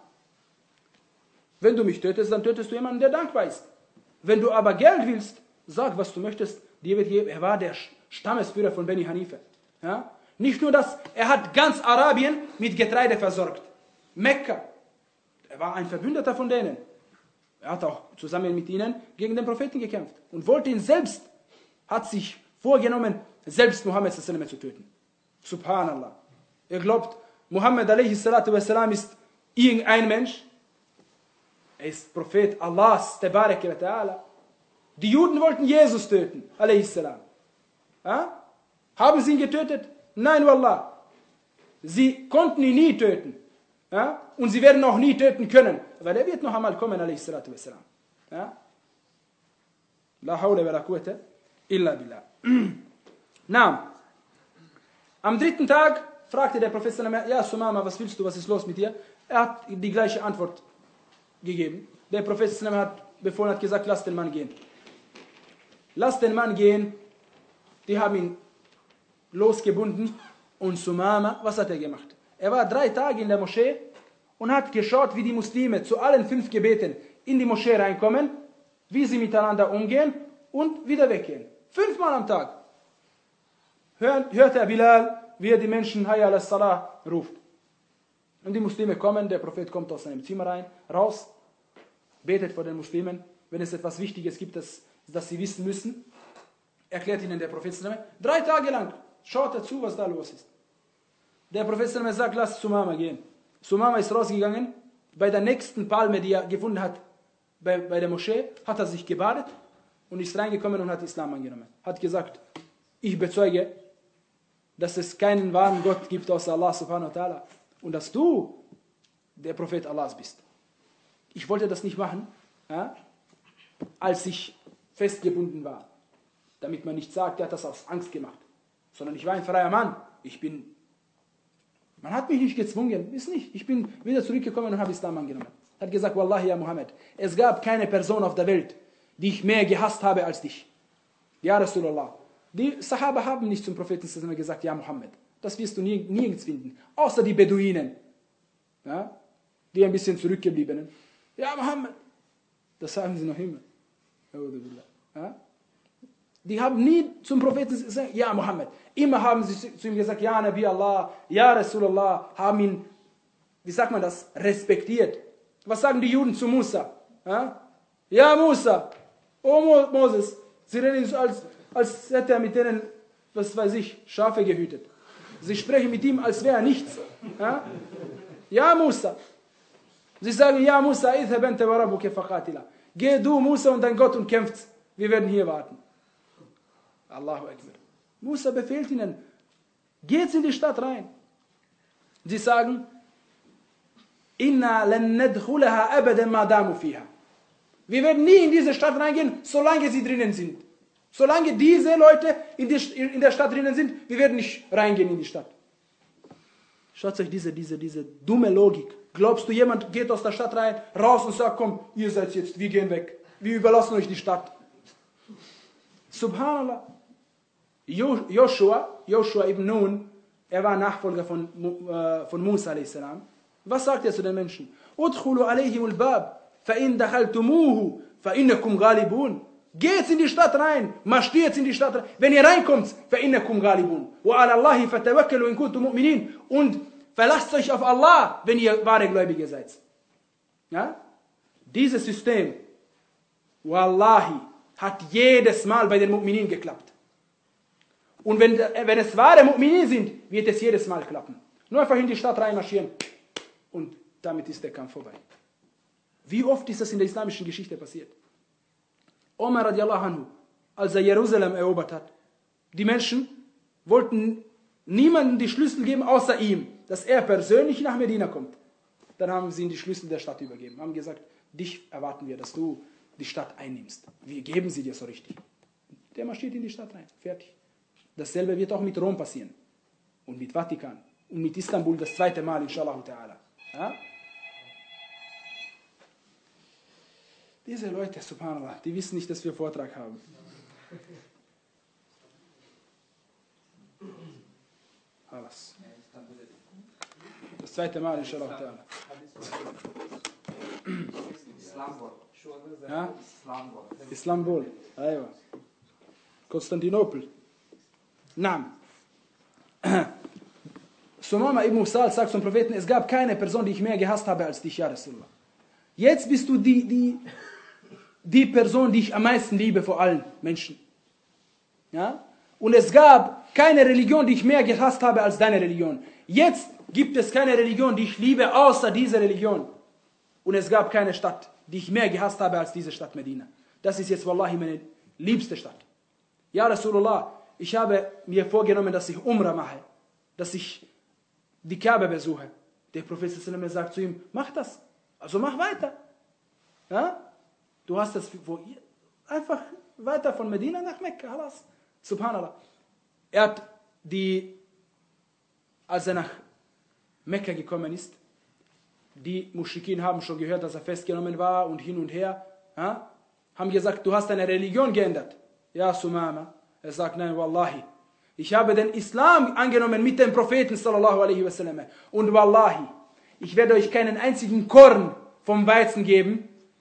Wenn du mich tötest, dann tötest du jemanden, der dankbar ist. Wenn du aber Geld willst, sag, was du möchtest. Dir wird geben. Er war der Stammesführer von Beni Hanifa. Ja? Nicht nur das, er hat ganz Arabien mit Getreide versorgt. Mekka. Er war ein Verbündeter von denen. Er hat auch zusammen mit ihnen gegen den Propheten gekämpft. Und wollte ihn selbst, hat sich vorgenommen, selbst Muhammad zu töten. Subhanallah. Ihr glaubt, Muhammad alaihi salatu wassalam ist irgendein Mensch? Er ist Prophet Allahs, Tabarak wa ta'ala. Die Juden wollten Jesus töten, alaihi salam. Ja? Haben sie ihn getötet? Nein, wallah. Sie konnten ihn nie töten. Ja? Und sie werden auch nie töten können. Weil er wird noch einmal kommen, alaihi salatu wassalam. Ja? La hawla wa la quwwata illa billah. Na, am dritten Tag fragte der Prophet, ja Sumama, was willst du, was ist los mit dir? Er hat die gleiche Antwort gegeben. Der Prophet hat befohlen, hat gesagt, lass den Mann gehen. Lass den Mann gehen. Die haben ihn losgebunden. Und Sumama, was hat er gemacht? Er war drei Tage in der Moschee und hat geschaut, wie die Muslime zu allen fünf Gebeten in die Moschee reinkommen, wie sie miteinander umgehen und wieder weggehen. Fünfmal am Tag hört, hört er Bilal, wie er die Menschen Hayya ala Salah ruft. Und die Muslime kommen, der Prophet kommt aus seinem Zimmer rein, raus, betet vor den Muslimen, wenn es etwas Wichtiges gibt, das, das sie wissen müssen, erklärt ihnen der Prophet, drei Tage lang schaut er zu, was da los ist. Der Prophet sagt, lass Sumama gehen. Sumama ist rausgegangen, bei der nächsten Palme, die er gefunden hat, bei, bei der Moschee, hat er sich gebadet und ist reingekommen und hat Islam angenommen. Hat gesagt, ich bezeuge, dass es keinen wahren Gott gibt außer Allah subhanahu wa ta'ala und dass du der Prophet Allahs bist. Ich wollte das nicht machen, ja, als ich festgebunden war, damit man nicht sagt, er hat das aus Angst gemacht, sondern ich war ein freier Mann. Ich bin, man hat mich nicht gezwungen, ist nicht. Ich bin wieder zurückgekommen und habe Islam angenommen. Hat gesagt, Wallahi ya Muhammad, es gab keine Person auf der Welt, die ich mehr gehasst habe als dich. Ja Rasulallah. Die Sahaba haben nicht zum Propheten gesagt, ja Muhammad. Das wirst du nie, nirgends finden. Außer die Beduinen, ja, die ein bisschen zurückgebliebenen. Ja Muhammad. Das sagen sie noch immer. Ja? Die haben nie zum Propheten gesagt, ja Muhammad. Immer haben sie zu ihm gesagt, ja Nabi Allah, ja Rasulallah, haben ihn, wie sagt man das, respektiert. Was sagen die Juden zu Musa? Ja, ja Musa, oh Mo Moses. Sie reden so, als, als hätte er mit denen, was weiß ich, Schafe gehütet. Sie sprechen mit ihm, als wäre er nichts. Ja, ja Musa. Sie sagen, ja Musa, geh du Musa und dein Gott und kämpft. Wir werden hier warten. Allahu Akbar. Musa befehlt ihnen, geht in die Stadt rein. Sie sagen, Inna lan nadkhulaha abadan ma damu fiha. Wir werden nie in diese Stadt reingehen, solange sie drinnen sind. Solange diese Leute in, die, in der Stadt drinnen sind, wir werden nicht reingehen in die Stadt. Schaut euch diese, diese, diese dumme Logik. Glaubst du, jemand geht aus der Stadt rein, raus und sagt, komm, ihr seid jetzt, wir gehen weg. Wir überlassen euch die Stadt. Subhanallah. Joshua, Joshua ibn Nun, er war Nachfolger von, äh, von Musa a.s. Was sagt er zu den Menschen? Udkhulu alayhim al-bab, fa in dakhaltumuhu, fa innakum ghalibun. Geht in die Stadt rein, marschiert in die Stadt rein. Wenn ihr reinkommt, fa innakum ghalibun. Wa ala Allahi fatawakkalu in kuntum mu'minin. Und verlasst euch auf Allah, wenn ihr wahre Gläubige seid. Ja? Dieses System, Wallahi, hat jedes Mal bei den Mu'minin geklappt. Und wenn, wenn es wahre Mu'minin sind, wird es jedes Mal klappen. Nur einfach in die Stadt reinmarschieren. Und damit ist der Kampf vorbei. Wie oft ist das in der islamischen Geschichte passiert? Omar radiallahu anhu, als er Jerusalem erobert hat, die Menschen wollten niemandem die Schlüssel geben, außer ihm, dass er persönlich nach Medina kommt. Dann haben sie ihm die Schlüssel der Stadt übergeben, haben gesagt, dich erwarten wir, dass du die Stadt einnimmst. Wir geben sie dir so richtig. Der marschiert in die Stadt rein, fertig. Dasselbe wird auch mit Rom passieren und mit Vatikan und mit Istanbul das zweite Mal, inshallah ta'ala. Ja? Diese Leute, subhanallah, die wissen nicht, dass wir Vortrag haben. Alles. Das zweite Mal, inshallah ta'ala. Ja? Istanbul. Aywa. Konstantinopel. Naam. Sumama ibn Usal sagt zum Propheten, es gab keine Person, die ich mehr gehasst habe als dich, ja Rasulullah. Jetzt bist du die, die, die Person, die ich am meisten liebe vor allen Menschen. Ja? Und es gab keine Religion, die ich mehr gehasst habe als deine Religion. Jetzt gibt es keine Religion, die ich liebe, außer diese Religion. Und es gab keine Stadt, die ich mehr gehasst habe als diese Stadt Medina. Das ist jetzt wallahi meine liebste Stadt. Ja Rasulullah, ich habe mir vorgenommen, dass ich Umrah mache, dass ich die Kaaba besuche. Der Prophet sagt zu ihm, mach das, also mach weiter. Ja? Du hast das einfach weiter von Medina nach Mekka, alles. Subhanallah. Er hat die, als er nach Mekka gekommen ist, die Muschrikin haben schon gehört, dass er festgenommen war und hin und her, ja? Haben gesagt, du hast deine Religion geändert. Ja, Sumama. Er sagt, nein, Wallahi. Ich habe den Islam angenommen mit dem Propheten sallallahu alaihi wasallam. Und Wallahi, ich werde euch keinen einzigen Korn vom Weizen geben,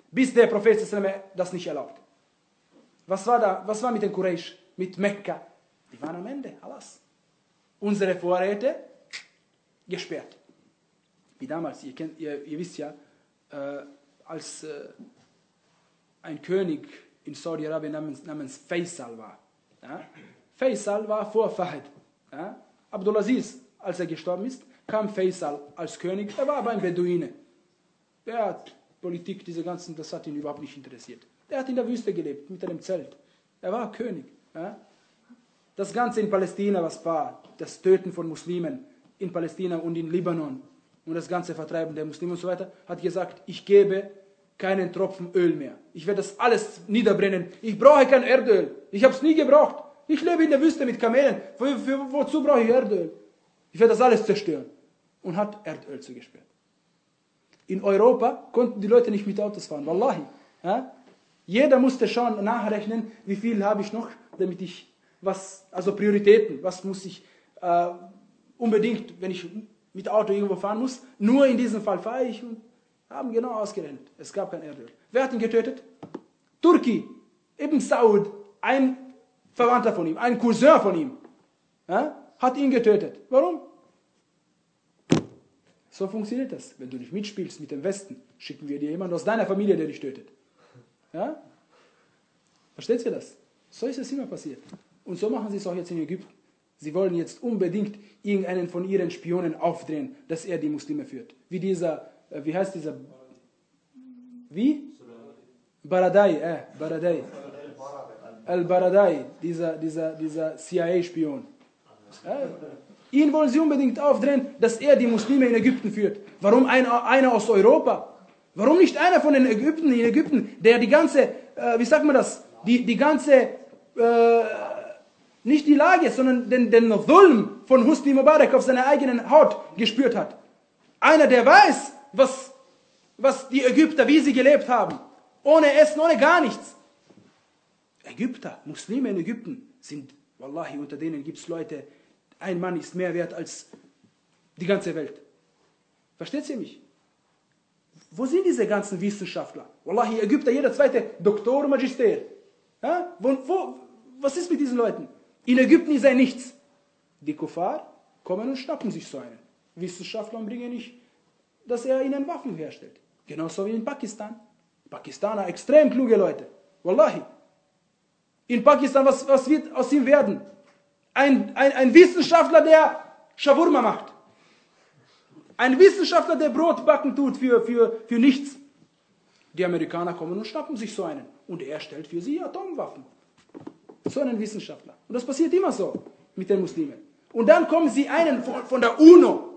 bis der Prophet das nicht erlaubt. Was war da? Was war mit den Quraysh? Mit Mekka? Die waren am Ende, alles. Unsere Vorräte gesperrt. Wie damals, ihr, kennt, ihr, ihr wisst ja, äh, als äh, ein König in Saudi-Arabien namens, namens Faisal war. Ja? Faisal war vor Fahd. Ja? Abdulaziz, als er gestorben ist, kam Faisal als König. Er war aber ein Beduine. Der hat Politik, diese ganzen, das hat ihn überhaupt nicht interessiert. Der hat in der Wüste gelebt, mit einem Zelt. Er war König. Ja? Das Ganze in Palästina, was war, das Töten von Muslimen in Palästina und in Libanon und das ganze Vertreiben der Muslime und so weiter, hat gesagt, ich gebe keinen Tropfen Öl mehr. Ich werde das alles niederbrennen. Ich brauche kein Erdöl. Ich habe es nie gebraucht. Ich lebe in der Wüste mit Kamelen. Für, für, wozu brauche ich Erdöl? Ich werde das alles zerstören. Und hat Erdöl zugesperrt. In Europa konnten die Leute nicht mit Autos fahren. Wallahi. Ja? Jeder musste schon nachrechnen, wie viel habe ich noch, damit ich was, also Prioritäten, was muss ich äh, unbedingt, wenn ich mit Auto irgendwo fahren muss, nur in diesem Fall fahre ich und haben genau ausgerechnet. Es gab kein Erdöl. Wer hat ihn getötet? Turki, Ibn Saud, ein Verwandter von ihm, ein Cousin von ihm, ja, hat ihn getötet. Warum? So funktioniert das. Wenn du nicht mitspielst mit dem Westen, schicken wir dir jemanden aus deiner Familie, der dich tötet. Ja? Versteht ihr das? So ist es immer passiert. Und so machen sie es auch jetzt in Ägypten. Sie wollen jetzt unbedingt irgendeinen von ihren Spionen aufdrehen, dass er die Muslime führt. Wie dieser, äh, wie heißt dieser? Wie? Baradei, äh, Baradei. Al-Baradei, dieser, dieser, dieser C I A-Spion. Ja? Ihn wollen sie unbedingt aufdrehen, dass er die Muslime in Ägypten führt. Warum einer, einer aus Europa? Warum nicht einer von den Ägypten in Ägypten, der die ganze, äh, wie sagt man das, die, die ganze, äh, nicht die Lage, sondern den, den Dhulm von Husni Mubarak auf seiner eigenen Haut gespürt hat. Einer, der weiß, was, was die Ägypter, wie sie gelebt haben. Ohne Essen, ohne gar nichts. Ägypter, Muslime in Ägypten sind, wallahi, unter denen gibt es Leute, ein Mann ist mehr wert als die ganze Welt. Versteht ihr mich? Wo sind diese ganzen Wissenschaftler? Wallahi, Ägypter, jeder zweite Doktor, Magister. Ja? Wo, wo, was ist mit diesen Leuten? In Ägypten ist er nichts. Die Kuffar kommen und schnappen sich so einen. Wissenschaftler bringen nicht, dass er ihnen Waffen herstellt. Genauso wie in Pakistan. Pakistaner, extrem kluge Leute. Wallahi. In Pakistan, was, was wird aus ihm werden? Ein, ein, ein Wissenschaftler, der Shawarma macht. Ein Wissenschaftler, der Brot backen tut für, für, für nichts. Die Amerikaner kommen und schnappen sich so einen. Und er stellt für sie Atomwaffen. So einen Wissenschaftler. Und das passiert immer so mit den Muslimen. Und dann kommen sie einen von, von der UNO,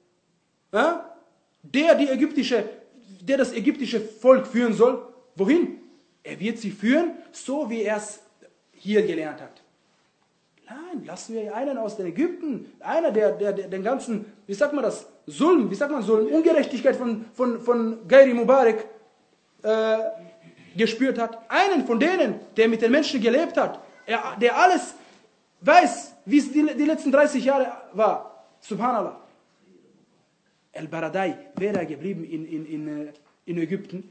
ja, der, die ägyptische, der das ägyptische Volk führen soll. Wohin? Er wird sie führen, so wie er es hier gelernt hat. Nein, lassen wir einen aus den Ägypten, einer, der, der, der den ganzen, wie sagt man das, Sulm, wie sagt man Sulm, Ungerechtigkeit von, von, von Gairi Mubarak äh, gespürt hat. Einen von denen, der mit den Menschen gelebt hat, er, der alles weiß, wie es die, die letzten dreißig Jahre war. Subhanallah. Al-Baradei wäre geblieben in, in, in, in Ägypten.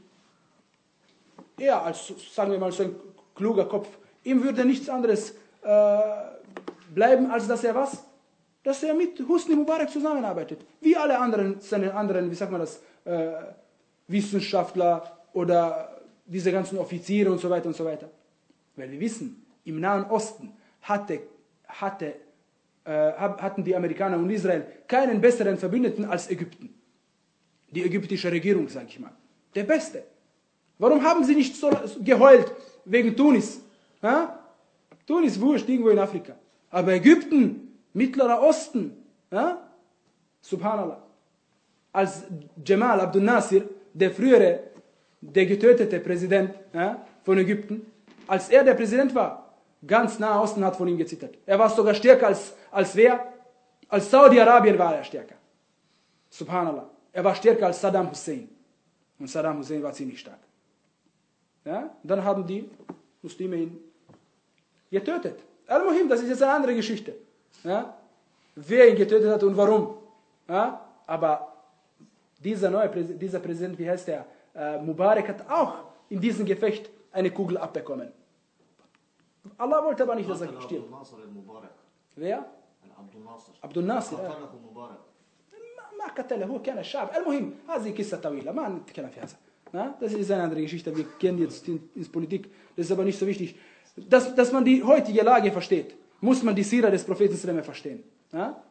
Er als, sagen wir mal, so ein kluger Kopf, ihm würde nichts anderes äh, bleiben, als dass er was? Dass er mit Husni Mubarak zusammenarbeitet. Wie alle anderen, seine anderen, wie sagt man das, äh, Wissenschaftler oder diese ganzen Offiziere und so weiter und so weiter. Weil wir wissen, im Nahen Osten hatte, hatte, äh, hatten die Amerikaner und Israel keinen besseren Verbündeten als Ägypten. Die ägyptische Regierung, sage ich mal. Der Beste. Warum haben sie nicht so geheult wegen Tunis? Ha? Tunis, wurscht, irgendwo in Afrika. Aber Ägypten, Mittlerer Osten, ja? Subhanallah. Als Jamal Abdel Nasser, der frühere, der getötete Präsident, ja, von Ägypten, als er der Präsident war, ganz Nahe Osten hat von ihm gezittert. Er war sogar stärker als, als wer? Als Saudi-Arabien war er stärker. Subhanallah. Er war stärker als Saddam Hussein. Und Saddam Hussein war ziemlich stark. Ja? Dann haben die Muslime ihn getötet. Al-Muhim, das ist jetzt eine andere Geschichte. Ja? Wer ihn getötet hat und warum. Ja? Aber dieser neue Präsident, dieser Präsident, wie heißt der, äh, Mubarak hat auch in diesem Gefecht eine Kugel abbekommen. Allah wollte aber nicht, dass er stirbt. Wer? Abdul Nasir. ما قتله هو كان الشعب المهم هذه قصة طويلة ما نتكلم في هذا. Das ist eine andere Geschichte. Wir gehen jetzt ins Politik. Das ist aber nicht so wichtig. Dass, dass man die heutige Lage versteht, muss man die Sira des Propheten verstehen. Ja?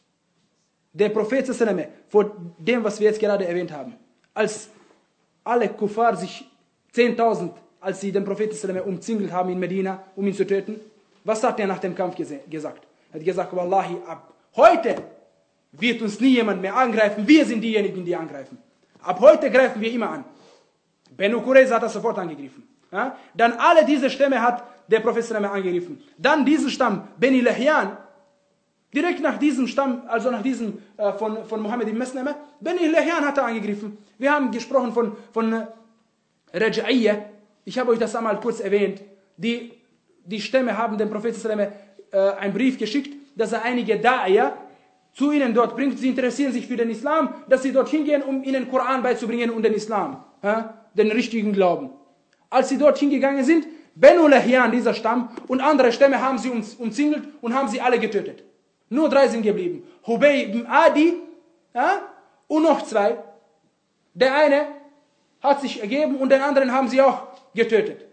Der Prophet, vor dem, was wir jetzt gerade erwähnt haben, als alle Kuffar sich zehntausend, als sie den Propheten umzingelt haben in Medina, um ihn zu töten, was hat er nach dem Kampf gesagt? Er hat gesagt, Wallahi, ab heute wird uns nie jemand mehr angreifen, wir sind diejenigen, die angreifen. Ab heute greifen wir immer an. Benu Qurayza hat das sofort angegriffen. Ja? Dann alle diese Stämme hat der Prophet angegriffen. Dann diesen Stamm, Beni Lehyan, direkt nach diesem Stamm, also nach diesem äh, von, von Mohammed ibn Maslama, Beni Lehyan hat er angegriffen. Wir haben gesprochen von, von äh, Raj'iyya. Ich habe euch das einmal kurz erwähnt. Die, die Stämme haben dem Propheten äh, einen Brief geschickt, dass er einige Da'iyah zu ihnen dort bringt. Sie interessieren sich für den Islam, dass sie dorthin gehen, um ihnen Koran beizubringen und den Islam, ja, den richtigen Glauben. Als sie dorthin gegangen sind, Benu Lehyan, dieser Stamm, und andere Stämme haben sie uns umzingelt und haben sie alle getötet. Nur drei sind geblieben. Hubay ibn Adi, ja, und noch zwei. Der eine hat sich ergeben und den anderen haben sie auch getötet.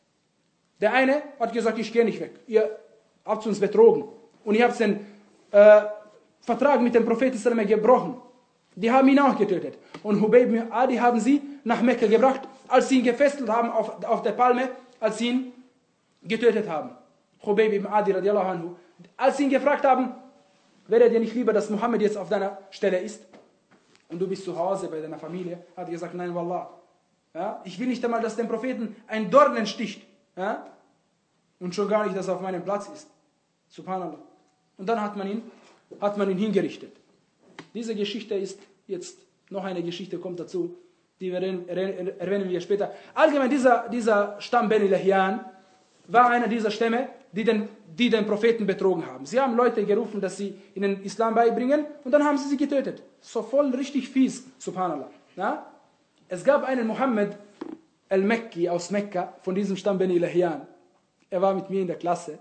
Der eine hat gesagt, ich gehe nicht weg. Ihr habt uns betrogen. Und ihr habt den äh, Vertrag mit dem Propheten gebrochen. Die haben ihn auch getötet. Und Hubay ibn Adi haben sie nach Mekka gebracht, als sie ihn gefesselt haben auf, auf der Palme, als sie ihn getötet haben. Hubay ibn Adi radiallahu anhu. Als sie ihn gefragt haben, wäre dir nicht lieber, dass Mohammed jetzt auf deiner Stelle ist und du bist zu Hause bei deiner Familie, hat er gesagt, nein, Wallah. Ja, ich will nicht einmal, dass dem Propheten ein Dornen sticht. Ja, und schon gar nicht, dass er auf meinem Platz ist. Subhanallah. Und dann hat man ihn, hat man ihn hingerichtet. Diese Geschichte ist jetzt, noch eine Geschichte kommt dazu, die wir erwähnen wir später. Allgemein, dieser, dieser Stamm Beni Lehyan war einer dieser Stämme, die den, die den Propheten betrogen haben. Sie haben Leute gerufen, dass sie ihnen Islam beibringen, und dann haben sie sie getötet. So voll richtig fies, subhanallah. Ja? Es gab einen Muhammad al-Mekki aus Mekka, von diesem Stamm Beni Lehyan. Er war mit mir in der Klasse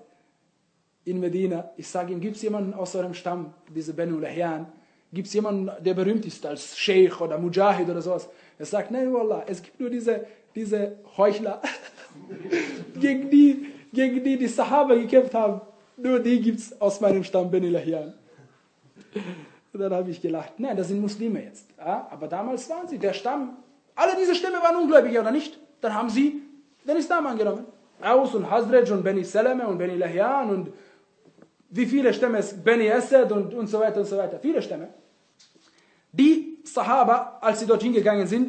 in Medina. Ich sage ihm, gibt es jemanden aus eurem Stamm, diese Beni Lehyan? Gibt es jemanden, der berühmt ist als Sheikh oder Mujahid oder sowas? Er sagt, nein, Wallah, es gibt nur diese, diese Heuchler, gegen die, gegen die die Sahaba gekämpft haben. Nur die gibt es aus meinem Stamm Beni Lehyan. Und dann habe ich gelacht. Nein, das sind Muslime jetzt. Ja, aber damals waren sie, der Stamm, alle diese Stämme waren Ungläubige oder nicht? Dann haben sie den Islam angenommen. Aus und Hazraj und Beni Salame und Beni Lehyan und wie viele Stämme es, Beni Asad und, und so weiter und so weiter. Viele Stämme. Die Sahaba, als sie dorthin gegangen sind,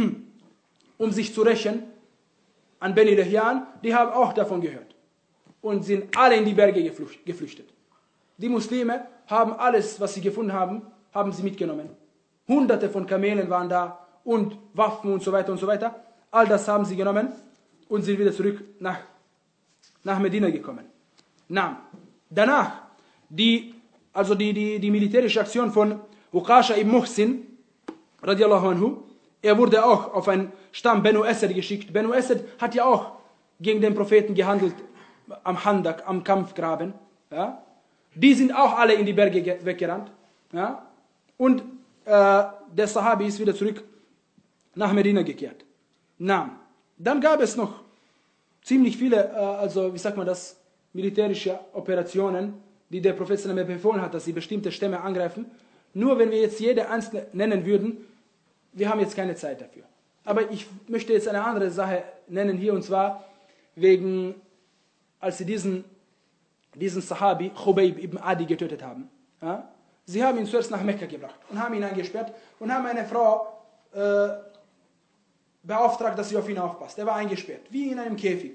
um sich zu rächen an Beni Lehyan, die haben auch davon gehört. Und sind alle in die Berge geflüchtet. Die Muslime haben alles, was sie gefunden haben, haben sie mitgenommen. Hunderte von Kamelen waren da und Waffen und so weiter und so weiter. All das haben sie genommen und sind wieder zurück nach, nach Medina gekommen. Na, danach, die, also die, die, die militärische Aktion von Uqasha ibn Muhsin, radiallahu anhu, er wurde auch auf einen Stamm Benu Asad geschickt. Benu Asad hat ja auch gegen den Propheten gehandelt am Handak, am Kampfgraben. Ja? Die sind auch alle in die Berge weggerannt. Ja? Und äh, der Sahabi ist wieder zurück nach Medina gekehrt. Na, dann gab es noch ziemlich viele, äh, also wie sagt man das, militärische Operationen, die der Prophet befohlen hat, dass sie bestimmte Stämme angreifen. Nur wenn wir jetzt jede einzelne nennen würden, wir haben jetzt keine Zeit dafür. Aber ich möchte jetzt eine andere Sache nennen hier, und zwar wegen, als sie diesen, diesen Sahabi, Khubayb ibn Adi, getötet haben. Ja? Sie haben ihn zuerst nach Mekka gebracht und haben ihn eingesperrt und haben eine Frau äh, beauftragt, dass sie auf ihn aufpasst. Er war eingesperrt, wie in einem Käfig.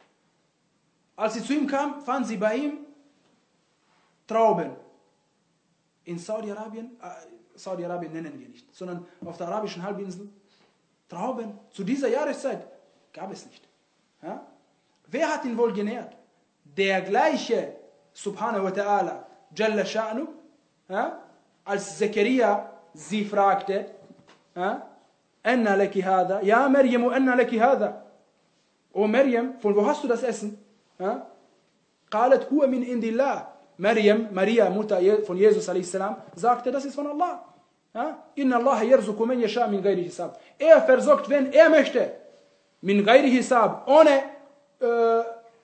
Als sie zu ihm kam, fanden sie bei ihm Trauben. In Saudi-Arabien, äh, Saudi-Arabien nennen wir nicht, sondern auf der arabischen Halbinsel, Trauben zu dieser Jahreszeit gab es nicht. Ja? Wer hat ihn wohl genährt? Der gleiche, subhanahu wa ta'ala, Jalla Sha'nu, ja? Als Zechariah sie fragte, ja? Anna laki hada, ja Maryam, anna laki hada. O Maryam, von wo hast du das Essen? Ja? Qalat huwa min indillah. Maryam, Maria, Mutter von Jesus a s. sagte, das ist von Allah. Ja? Inna Allah yarzuqu man yasha min ghairi hisab. Er versorgt, wenn er möchte. Min ghairi hisab, ohne äh,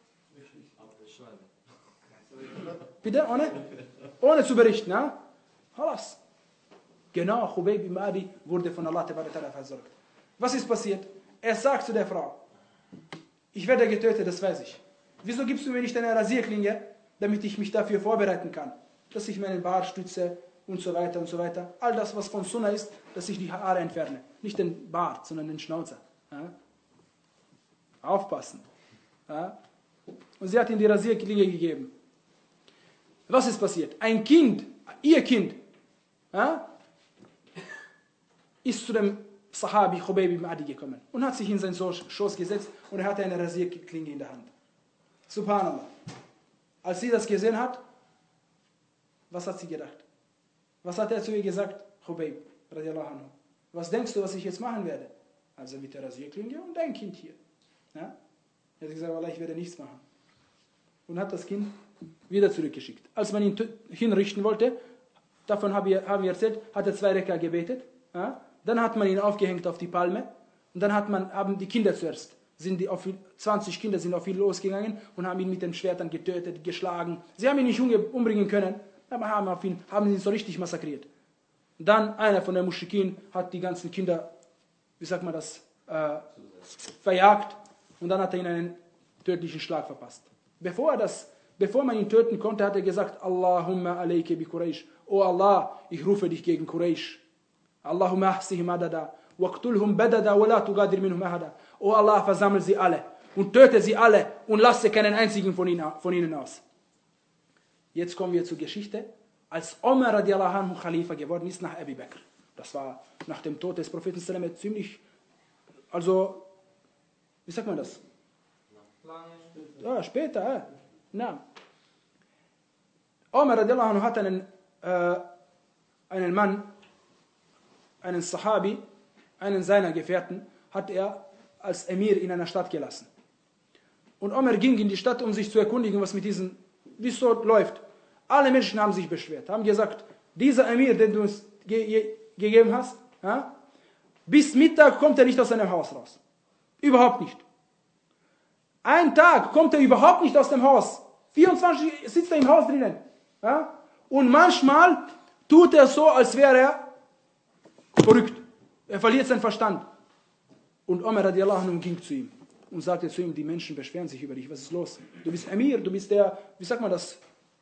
bitte, ohne? Ohne zu berichten, ja? Halas. Genau, Khubayb ibn Adi wurde von Allah versorgt. Was ist passiert? Er sagt zu der Frau, ich werde getötet, das weiß ich. Wieso gibst du mir nicht eine Rasierklinge, damit ich mich dafür vorbereiten kann? Dass ich meinen Bart stütze und so weiter und so weiter. All das, was von Sunnah ist, dass ich die Haare entferne. Nicht den Bart, sondern den Schnauzer. Ja? Aufpassen. Ja? Und sie hat ihm die Rasierklinge gegeben. Was ist passiert? Ein Kind, ihr Kind, ja, ist zu dem Sahabi Khubayb ibn Adi gekommen und hat sich in seinen Schoß gesetzt und er hatte eine Rasierklinge in der Hand. Subhanallah. Als sie das gesehen hat, was hat sie gedacht? Was hat er zu ihr gesagt? Khubayb, radiallahu anhu. Was denkst du, was ich jetzt machen werde? Also mit der Rasierklinge und dein Kind hier. Ja? Er hat gesagt, Allah, ich werde nichts machen. Und hat das Kind wieder zurückgeschickt. Als man ihn hinrichten wollte, davon haben wir, haben wir erzählt, hat er zwei Rekka gebetet. Ja? Dann hat man ihn aufgehängt auf die Palme. Und dann hat man, haben die Kinder zuerst, sind die auf ihn, zwanzig Kinder sind auf ihn losgegangen und haben ihn mit den Schwertern getötet, geschlagen. Sie haben ihn nicht umbringen können, aber haben, auf ihn, haben ihn so richtig massakriert. Dann einer von den Muschrikin hat die ganzen Kinder, wie sagt man das, äh, verjagt. Und dann hat er ihnen einen tödlichen Schlag verpasst. Bevor er das Bevor man ihn töten konnte, hat er gesagt, Allahumma alayke bi Quraysh. Oh Allah, ich rufe dich gegen Quraysh. Allahumma ahsihim adada. Waqtulhum badada wa la tugadir minhum ahada. Oh Allah, versammel sie alle und töte sie alle und lasse keinen einzigen von ihnen, von ihnen aus. Jetzt kommen wir zur Geschichte, als Omar radiallahu anhu Khalifa geworden ist nach Abu Bakr. Das war nach dem Tod des Propheten ziemlich, also, wie sagt man das? Ja, später, ja. Na. Omar radiallahu anhu hat einen, äh, einen Mann, einen Sahabi, einen seiner Gefährten, hat er als Emir in einer Stadt gelassen. Und Omar ging in die Stadt, um sich zu erkundigen, was mit diesen, wie es so läuft. Alle Menschen haben sich beschwert, haben gesagt, dieser Emir, den du uns ge ge gegeben hast, ja, bis Mittag kommt er nicht aus seinem Haus raus. Überhaupt nicht. Ein Tag kommt er überhaupt nicht aus dem Haus. vierundzwanzig sitzt er im Haus drinnen. Ja? Und manchmal tut er so, als wäre er verrückt. Er verliert seinen Verstand. Und Omar radiallahu anhu ging zu ihm und sagte zu ihm, die Menschen beschweren sich über dich. Was ist los? Du bist Emir, du bist der, wie sagt man das?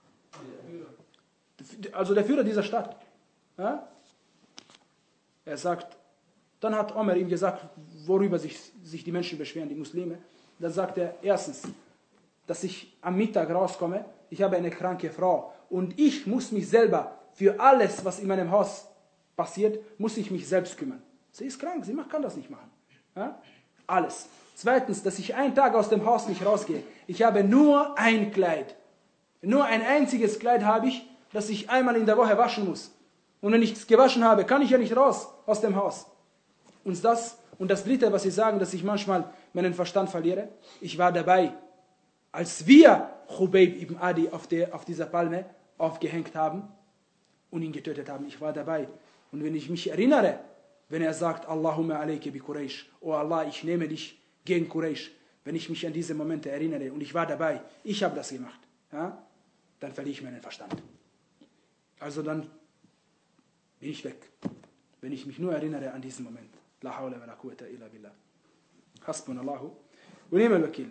Also der Führer dieser Stadt. Ja? Er sagt, dann hat Omar ihm gesagt, worüber sich, sich die Menschen beschweren, die Muslime. Dann sagt er, erstens, dass ich am Mittag rauskomme, ich habe eine kranke Frau und ich muss mich selber für alles, was in meinem Haus passiert, muss ich mich selbst kümmern. Sie ist krank, sie kann das nicht machen. Ja? Alles. Zweitens, dass ich einen Tag aus dem Haus nicht rausgehe. Ich habe nur ein Kleid. Nur ein einziges Kleid habe ich, das ich einmal in der Woche waschen muss. Und wenn ich es gewaschen habe, kann ich ja nicht raus aus dem Haus. Und das, und das Dritte, was Sie sagen, dass ich manchmal meinen Verstand verliere, ich war dabei, als wir Khubayb ibn Adi auf, der, auf dieser Palme aufgehängt haben und ihn getötet haben. Ich war dabei. Und wenn ich mich erinnere, wenn er sagt, Allahumma alayke bi Quraysh, oh Allah, ich nehme dich gegen Quraysh, wenn ich mich an diese Momente erinnere und ich war dabei, ich habe das gemacht, ja, dann verliere ich meinen Verstand. Also dann bin ich weg, wenn ich mich nur erinnere an diesen Moment. La hawla wa la quwwata illa billah. Hasbunallahu wa ni'mal wakil.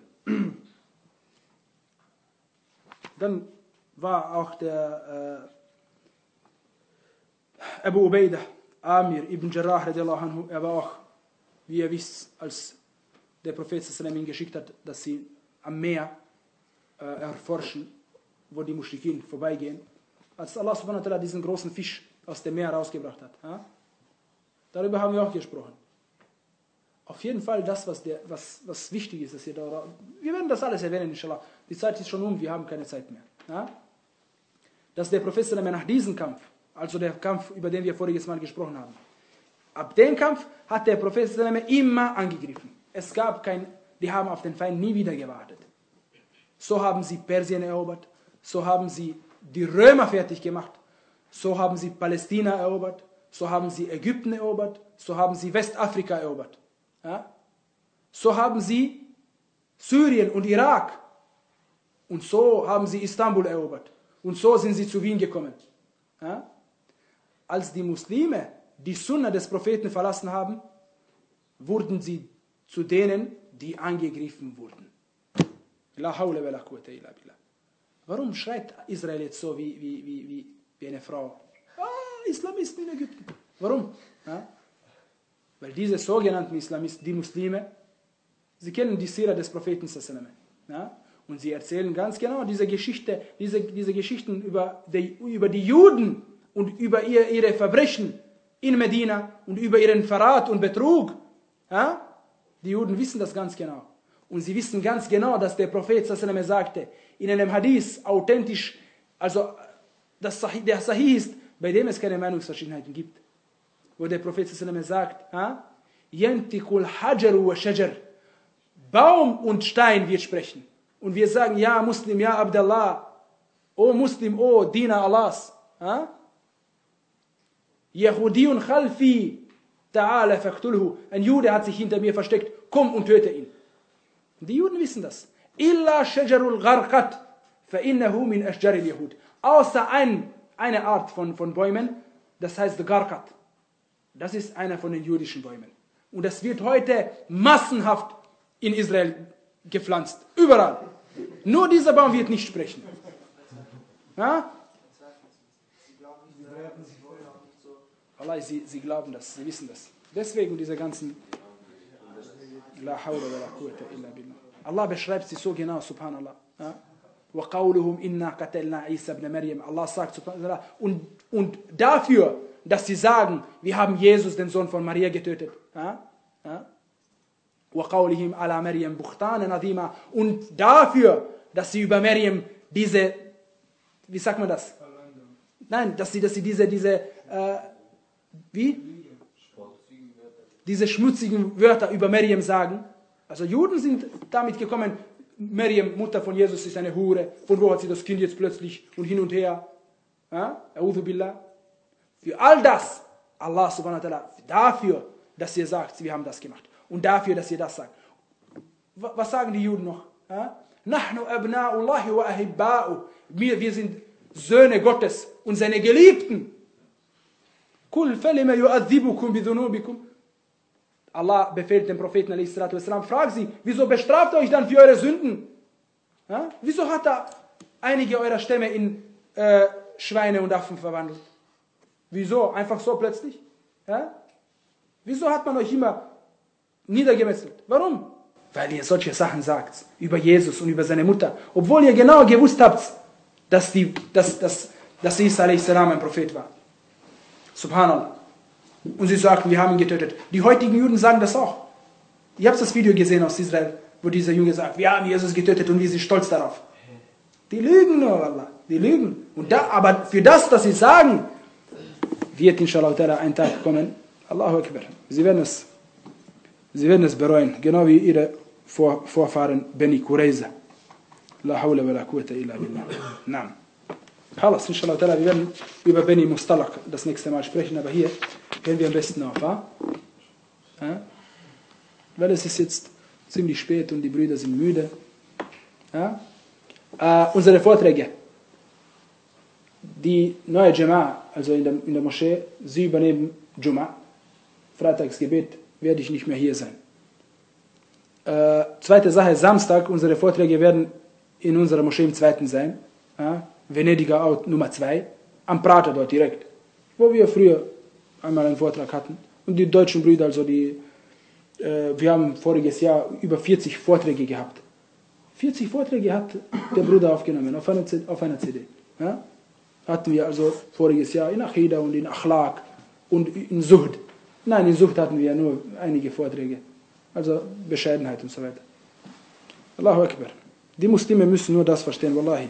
Dann war auch der äh, Abu Ubaidah, Amir ibn Jarrah, radiallahu anhu, er war auch, wie ihr wisst, als der Prophet sallam ihn geschickt hat, dass sie am Meer äh, erforschen, wo die Muschrikin vorbeigehen, als Allah subhanahu wa ta'ala diesen großen Fisch aus dem Meer rausgebracht hat. Ja? Darüber haben wir auch gesprochen. Auf jeden Fall das, was, der, was, was wichtig ist, dass ihr da, wir werden das alles erwähnen, inshallah. Die Zeit ist schon um, wir haben keine Zeit mehr. Ja? Dass der Prophet nach diesem Kampf, also der Kampf, über den wir voriges Mal gesprochen haben, Ab dem Kampf hat der Prophet immer angegriffen. Es gab kein, die haben auf den Feind nie wieder gewartet. So haben sie Persien erobert, so haben sie die Römer fertig gemacht, so haben sie Palästina erobert, so haben sie Ägypten erobert, so haben sie Westafrika erobert. Ja? So haben sie Syrien und Irak und so haben sie Istanbul erobert und so sind sie zu Wien gekommen. Ja? Als die Muslime die Sunna des Propheten verlassen haben, wurden sie zu denen, die angegriffen wurden. La hawla wa la quwwata illa billah. Warum schreit Israel jetzt so wie, wie, wie, wie, wie eine Frau? Ah, Islamisten in Ägypten. Warum? Ja? Weil diese sogenannten Islamisten, die Muslime, sie kennen die Sira des Propheten. Ja? Und sie erzählen ganz genau diese Geschichte, diese, diese Geschichten über die, über die Juden und über ihr, ihre Verbrechen in Medina und über ihren Verrat und Betrug. Ja? Die Juden wissen das ganz genau. Und sie wissen ganz genau, dass der Prophet sagte, in einem Hadith authentisch, also das Sahih, der Sahih ist, bei dem es keine Meinungsverschiedenheiten gibt. Wo der Prophet sagt, Yantikul Hajaru wa Shajar, Baum und Stein wird sprechen. Und wir sagen, ja Muslim, ja Abdallah, o Muslim, o Diener Allahs. Yahudiyun khalfi, ta'ala faqtulhu. Ein Jude hat sich hinter mir versteckt, komm und töte ihn. Die Juden wissen das. Illa shajarul gharqat, fa innahu min ashjaril Yahud. Außer ein, eine Art von, von Bäumen, das heißt Gharqat. Das ist einer von den jüdischen Bäumen. Und das wird heute massenhaft in Israel gepflanzt. Überall. Nur dieser Baum wird nicht sprechen. Ja? Allah, sie, sie glauben das, sie wissen das. Deswegen diese ganzen La hawla wa la quwwata illa billah. Allah beschreibt sie so genau, subhanallah. Ja? وَقَوْلُهُمْ إِنَّا قَتَلْنَا عِيسَى ابْنَ مَرْيَمَ. Allah sagt subhanallah. Und, und dafür, dass sie sagen, wir haben Jesus, den Sohn von Maria, getötet. Ja? Ja? وَقَوْلِهِمْ عَلَى مَرْيَمْ بُخْتَانًا عَظِيمًا. Und dafür, dass sie über Maryam diese, wie sagt man das? Nein, dass sie, dass sie diese, diese, äh, wie? Diese schmutzigen Wörter über Maryam sagen. Also Juden sind damit gekommen, Maryam, Mutter von Jesus, ist eine Hure. Von wo hat sie das Kind jetzt plötzlich und hin und her? Ja? A'udhu billah. Für all das, Allah subhanahu wa ta'ala, dafür, dass ihr sagt, wir haben das gemacht. Und dafür, dass ihr das sagt. Was sagen die Juden noch? Nahnu abna'ullahi wa ahibba'u. Wir, wir sind Söhne Gottes und seine Geliebten. Kul falima yu'adhibukum bidhunubikum. Allah befiehlt dem Propheten alaihi salatu wassalam, fragt sie, wieso bestraft euch dann für eure Sünden? Ja? Wieso hat er einige eurer Stämme in äh, Schweine und Affen verwandelt? Wieso? Einfach so plötzlich? Ja? Wieso hat man euch immer niedergemetzelt? Warum? Weil ihr solche Sachen sagt über Jesus und über seine Mutter, obwohl ihr genau gewusst habt, dass, die, dass, dass, dass Isa alaihi salam ein Prophet war. Subhanallah. Und sie sagten, wir haben ihn getötet. Die heutigen Juden sagen das auch. Ihr habt das Video gesehen aus Israel, wo dieser Junge sagt, wir haben Jesus getötet und wir sind stolz darauf. Die lügen nur, Allah. Die lügen. Und da, aber für das, dass sie sagen, wird inshallah ein Tag kommen. Allahu Akbar. Sie werden es, sie werden es bereuen. Genau wie ihre Vor, Vorfahren Beni Qurayza. La hawla wa la quwwata illa billah. Naam. Khalas, inshallah, wir werden über Beni Mustalaq das nächste Mal sprechen, aber hier hören wir am besten auf, wa? Ja? Weil es ist jetzt ziemlich spät und die Brüder sind müde. Ja? Äh, unsere Vorträge, die neue Jama'a, also in der, in der Moschee, sie übernehmen Jum'a, Freitagsgebet, werde ich nicht mehr hier sein. Äh, zweite Sache, Samstag, unsere Vorträge werden in unserer Moschee im zweiten sein. Ja? Venediger Ort Nummer zwei, am Prater dort direkt, wo wir früher einmal einen Vortrag hatten. Und die deutschen Brüder, also die, äh, wir haben voriges Jahr über vierzig Vorträge gehabt. vierzig Vorträge hat der Bruder aufgenommen, auf einer, auf einer C D. Ja? Hatten wir also voriges Jahr in Aqidah und in Akhlaq und in Zuhd. Nein, in Zuhd hatten wir ja nur einige Vorträge. Also Bescheidenheit und so weiter. Allahu Akbar. Die Muslime müssen nur das verstehen, Wallahi.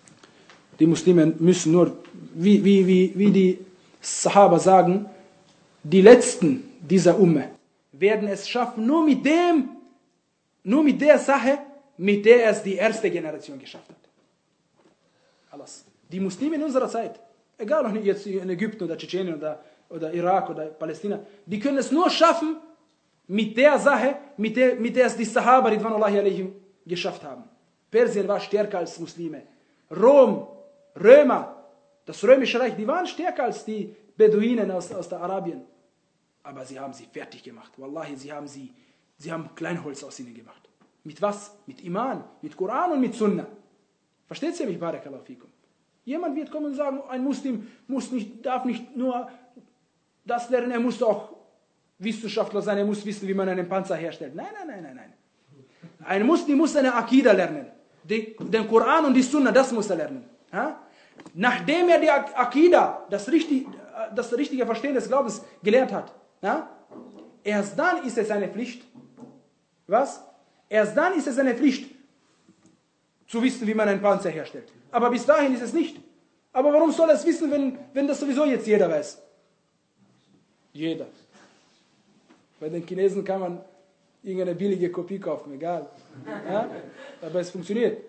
Die Muslime müssen nur, wie, wie, wie, wie die Sahaba sagen, die Letzten dieser Umme werden es schaffen, nur mit dem, nur mit der Sache, mit der es die erste Generation geschafft hat. Alles. Die Muslime in unserer Zeit, egal ob nicht jetzt in Ägypten oder Tschetschenien oder, oder Irak oder Palästina, die können es nur schaffen mit der Sache, mit der, mit der es die Sahaba Ridwanullahi alaihim geschafft haben. Persien war stärker als Muslime. Rom, Römer, das Römische Reich, die waren stärker als die Beduinen aus, aus der Arabien. Aber sie haben sie fertig gemacht. Wallahi, sie haben sie, sie haben Kleinholz aus ihnen gemacht. Mit was? Mit Iman, mit Koran und mit Sunnah. Versteht ihr mich, Barakallahu fikum? Jemand wird kommen und sagen, ein Muslim muss nicht, darf nicht nur das lernen, er muss auch Wissenschaftler sein, er muss wissen, wie man einen Panzer herstellt. Nein, nein, nein, nein, nein. Ein Muslim muss seine Akida lernen. Die, den Koran und die Sunnah, das muss er lernen. Ja? Nachdem er die Akida, das, richtig, das richtige Verstehen des Glaubens gelernt hat, ja? Erst dann ist es seine Pflicht, was? Erst dann ist es seine Pflicht, zu wissen, wie man einen Panzer herstellt. Aber bis dahin ist es nicht. Aber warum soll er es wissen, wenn, wenn das sowieso jetzt jeder weiß? Jeder. Bei den Chinesen kann man irgendeine billige Kopie kaufen, egal. Ja? Aber es funktioniert.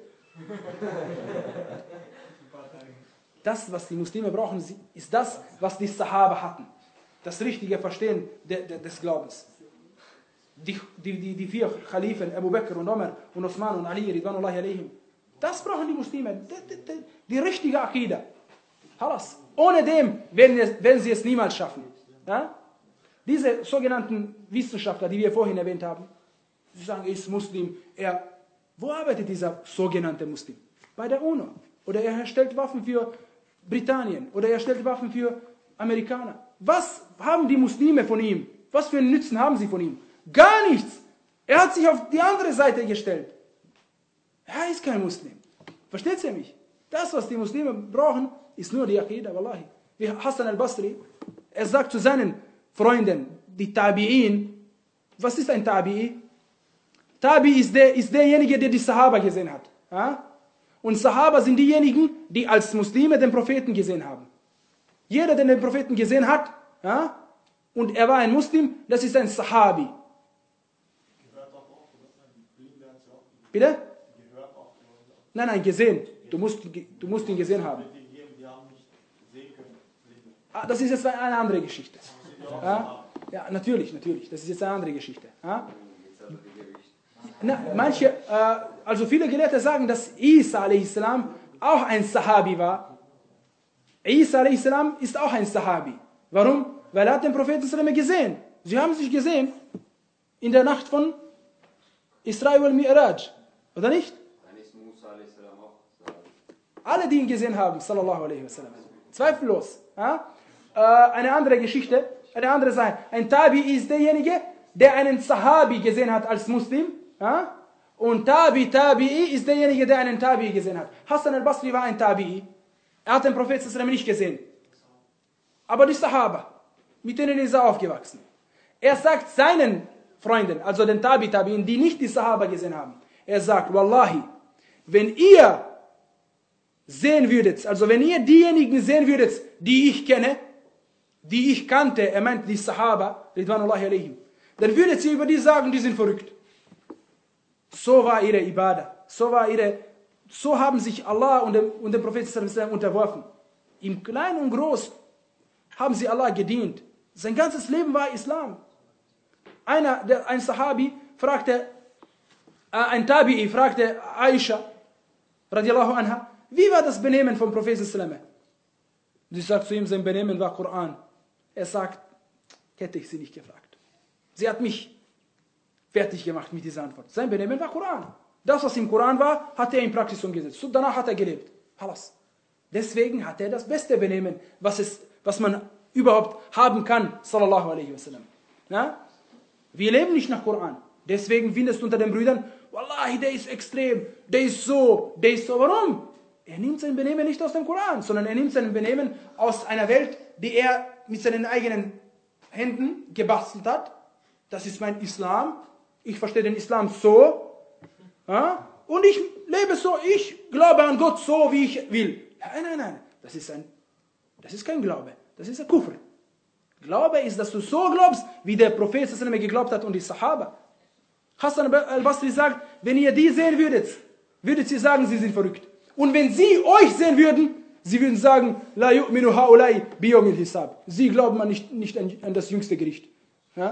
Das, was die Muslime brauchen, ist das, was die Sahaba hatten. Das richtige Verstehen de, de, des Glaubens. Die, die, die, die vier Khalifen, Abu Bakr und Umar und Osman und Ali, Ridwanullahi alaihim. Das brauchen die Muslime. Die, die, die, die richtige Akida. Halas. Ohne dem werden, werden sie es niemals schaffen. Ja? Diese sogenannten Wissenschaftler, die wir vorhin erwähnt haben, sie sagen, er ist Muslim. Er, wo arbeitet dieser sogenannte Muslim? Bei der UNO. Oder er stellt Waffen für Britannien. Oder er stellt Waffen für Amerikaner. Was haben die Muslime von ihm? Was für einen Nutzen haben sie von ihm? Gar nichts. Er hat sich auf die andere Seite gestellt. Er ist kein Muslim. Versteht ihr mich? Das, was die Muslime brauchen, ist nur die Aqidah, wallahi. Wie Hassan al-Basri, er sagt zu seinen Freunden, die Tabi'in, was ist ein Tabi'i? Tabi ist, der, ist derjenige, der die Sahaba gesehen hat. Ja? Und Sahaba sind diejenigen, die als Muslime den Propheten gesehen haben. Jeder, der den Propheten gesehen hat, ja, und er war ein Muslim, das ist ein Sahabi. Bitte? Nein, nein, gesehen. Du musst, du musst ihn gesehen haben. Ah, das ist jetzt eine andere Geschichte. Ja, ja, natürlich, natürlich. Das ist jetzt eine andere Geschichte. Ja? Na, manche, äh, also viele Gelehrte sagen, dass Isa a s. auch ein Sahabi war. Isa a s. ist auch ein Sahabi. Warum? Weil er hat den Propheten gesehen. Sie haben sich gesehen in der Nacht von Isra wal Mi'raj. Oder nicht? Alle, die ihn gesehen haben, sallallahu alaihi wasallam. Zweifellos. Ja? Äh, eine andere Geschichte, eine andere Sache. Ein Tabi ist derjenige, der einen Sahabi gesehen hat als Muslim. Ja? Und Tabi, Tabi'i ist derjenige, der einen Tabi'i gesehen hat. Hassan al-Basri war ein Tabi'i. Er hat den Propheten nicht gesehen. Aber die Sahaba, mit denen ist er aufgewachsen. Er sagt seinen Freunden, also den Tabi, Tabi'in, die nicht die Sahaba gesehen haben. Er sagt, Wallahi, wenn ihr sehen würdet, also wenn ihr diejenigen sehen würdet, die ich kenne, die ich kannte, er meint die Sahaba, Ridwanullahi alaihim, dann würdet ihr über die sagen, die sind verrückt. So war ihre Ibadah, so war ihre, so haben sich Allah und dem, und dem Propheten unterworfen. Im Kleinen und Groß haben sie Allah gedient. Sein ganzes Leben war Islam. Einer, der, ein Sahabi fragte, äh, ein Tabi'i fragte Aisha, radiallahu anha, wie war das Benehmen vom Propheten? Sie sagt zu ihm, sein Benehmen war Koran. Er sagt, hätte ich sie nicht gefragt. Sie hat mich fertig gemacht mit dieser Antwort. Sein Benehmen war Koran. Das, was im Koran war, hat er in Praxis umgesetzt. Und danach hat er gelebt. Halas. Deswegen hat er das beste Benehmen, was, es, was man überhaupt haben kann, sallallahu alaihi wasallam. Na? Wir leben nicht nach Koran. Deswegen findest du unter den Brüdern, Wallahi, der ist extrem, der ist so, der ist so. Warum? Er nimmt sein Benehmen nicht aus dem Koran, sondern er nimmt sein Benehmen aus einer Welt, die er mit seinen eigenen Händen gebastelt hat. Das ist mein Islam. Ich verstehe den Islam so. Ja? Und ich lebe so, ich glaube an Gott so, wie ich will. Nein, nein, nein. Das ist, ein, das ist kein Glaube. Das ist ein Kufr. Glaube ist, dass du so glaubst, wie der Prophet geglaubt hat und die Sahaba. Hassan al-Basri sagt, wenn ihr die sehen würdet, würdet ihr sagen, sie sind verrückt. Und wenn sie euch sehen würden, sie würden sagen, La yu'minu haulai biyawmil hisab. Sie glauben nicht, nicht an, an das jüngste Gericht. Ja?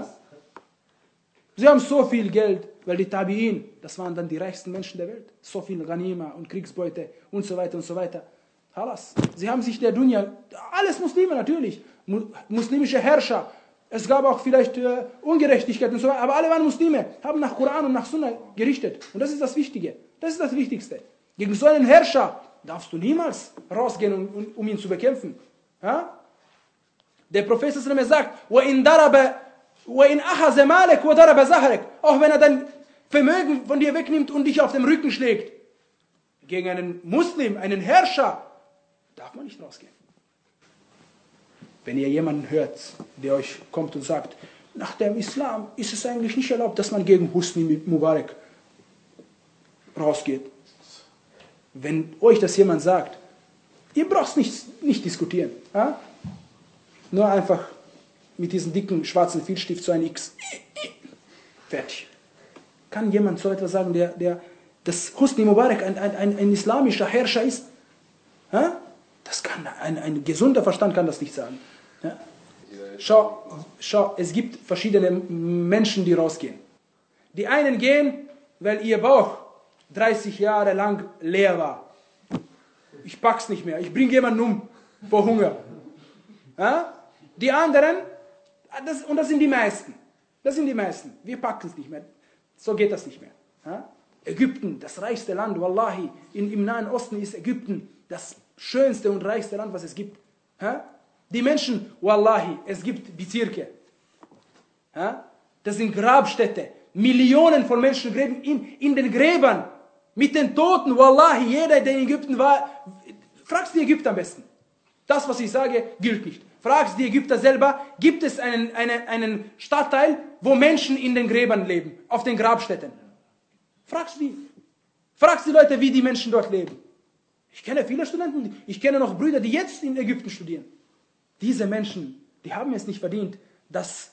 Sie haben so viel Geld, weil die Tabi'in, das waren dann die reichsten Menschen der Welt. So viel Ghanima und Kriegsbeute und so weiter und so weiter. Halas. Sie haben sich der Dunya, alles Muslime natürlich, muslimische Herrscher. Es gab auch vielleicht äh, Ungerechtigkeit und so weiter, aber alle waren Muslime, haben nach Koran und nach Sunna gerichtet. Und das ist das Wichtige. Das ist das Wichtigste. Gegen so einen Herrscher darfst du niemals rausgehen, um, um, um ihn zu bekämpfen. Ja? Der Prophet sagt, وَإِنْ دَرَبَ وَإِنْ أَخَذَ مَالَكَ وَدَرَبَ زَهَرَكَ. Auch wenn er dein Vermögen von dir wegnimmt und dich auf dem Rücken schlägt. Gegen einen Muslim, einen Herrscher, darf man nicht rausgehen. Wenn ihr jemanden hört, der euch kommt und sagt, nach dem Islam ist es eigentlich nicht erlaubt, dass man gegen Husni Mubarak rausgeht. Wenn euch das jemand sagt, ihr braucht nicht, nicht diskutieren. Ja? Nur einfach mit diesem dicken schwarzen Filzstift so ein X. Fertig. Kann jemand so etwas sagen, der, der dass Husni Mubarak ein, ein, ein, ein islamischer Herrscher ist? Ja? Das kann ein, ein gesunder Verstand kann das nicht sagen. Ja? Schau, schau, es gibt verschiedene Menschen, die rausgehen. Die einen gehen, weil ihr Bauch dreißig Jahre lang leer war. Ich pack's nicht mehr. Ich bringe jemanden um vor Hunger. Ja? Die anderen, das, und das sind die meisten. Das sind die meisten. Wir packen es nicht mehr. So geht das nicht mehr. Ja? Ägypten, das reichste Land, Wallahi, in, im Nahen Osten ist Ägypten das schönste und reichste Land, was es gibt. Ja? Die Menschen, Wallahi, es gibt Bezirke. Ja? Das sind Grabstätte. Millionen von Menschen gräben in, in den Gräbern. Mit den Toten, Wallahi, jeder, der in Ägypten war, fragst die Ägypter am besten. Das, was ich sage, gilt nicht. Fragst die Ägypter selber, gibt es einen, einen, einen Stadtteil, wo Menschen in den Gräbern leben, auf den Grabstätten? Fragst die. Fragst die Leute, wie die Menschen dort leben. Ich kenne viele Studenten, ich kenne noch Brüder, die jetzt in Ägypten studieren. Diese Menschen, die haben es nicht verdient, dass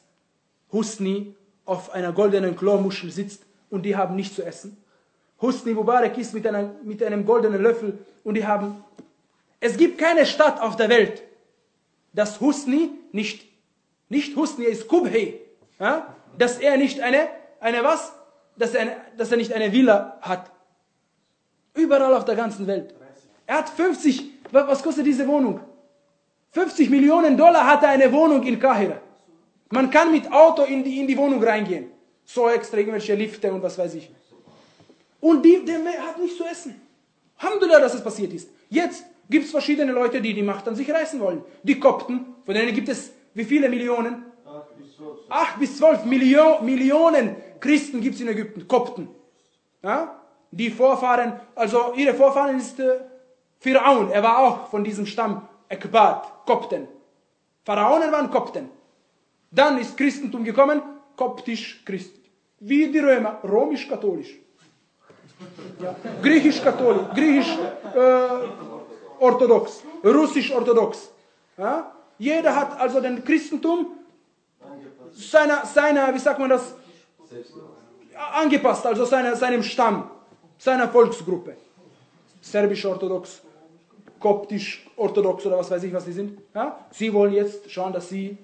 Husni auf einer goldenen Chlormuschel sitzt und die haben nichts zu essen. Husni Mubarak ist mit, einer, mit einem goldenen Löffel und die haben... Es gibt keine Stadt auf der Welt, dass Husni nicht, nicht Husni ist Kubhi, ja? Dass er nicht eine, eine was? Dass er, eine, dass er nicht eine Villa hat. Überall auf der ganzen Welt. Er hat fünfzig, was kostet diese Wohnung? fünfzig Millionen Dollar hat er eine Wohnung in Kahira. Man kann mit Auto in die, in die Wohnung reingehen. So extra irgendwelche Lifte und was weiß ich. Und die, der hat nichts zu essen. Alhamdulillah, dass es passiert ist. Jetzt gibt es verschiedene Leute, die die Macht an sich reißen wollen. Die Kopten, von denen gibt es wie viele Millionen? Acht bis zwölf Millio Millionen Christen gibt es in Ägypten, Kopten. Ja? Die Vorfahren, also ihre Vorfahren ist äh, Pharaon, er war auch von diesem Stamm Ekbat, Kopten. Pharaonen waren Kopten. Dann ist Christentum gekommen, koptisch-christ. Wie die Römer, römisch-katholisch. Ja. Griechisch-katholisch, griechisch-orthodox, äh, russisch-orthodox. Ja? Jeder hat also den Christentum seiner, seiner, wie sagt man das, angepasst, also seiner, seinem Stamm, seiner Volksgruppe. Serbisch-orthodox, koptisch-orthodox oder was weiß ich, was die sind. Ja? Sie wollen jetzt schauen, dass sie,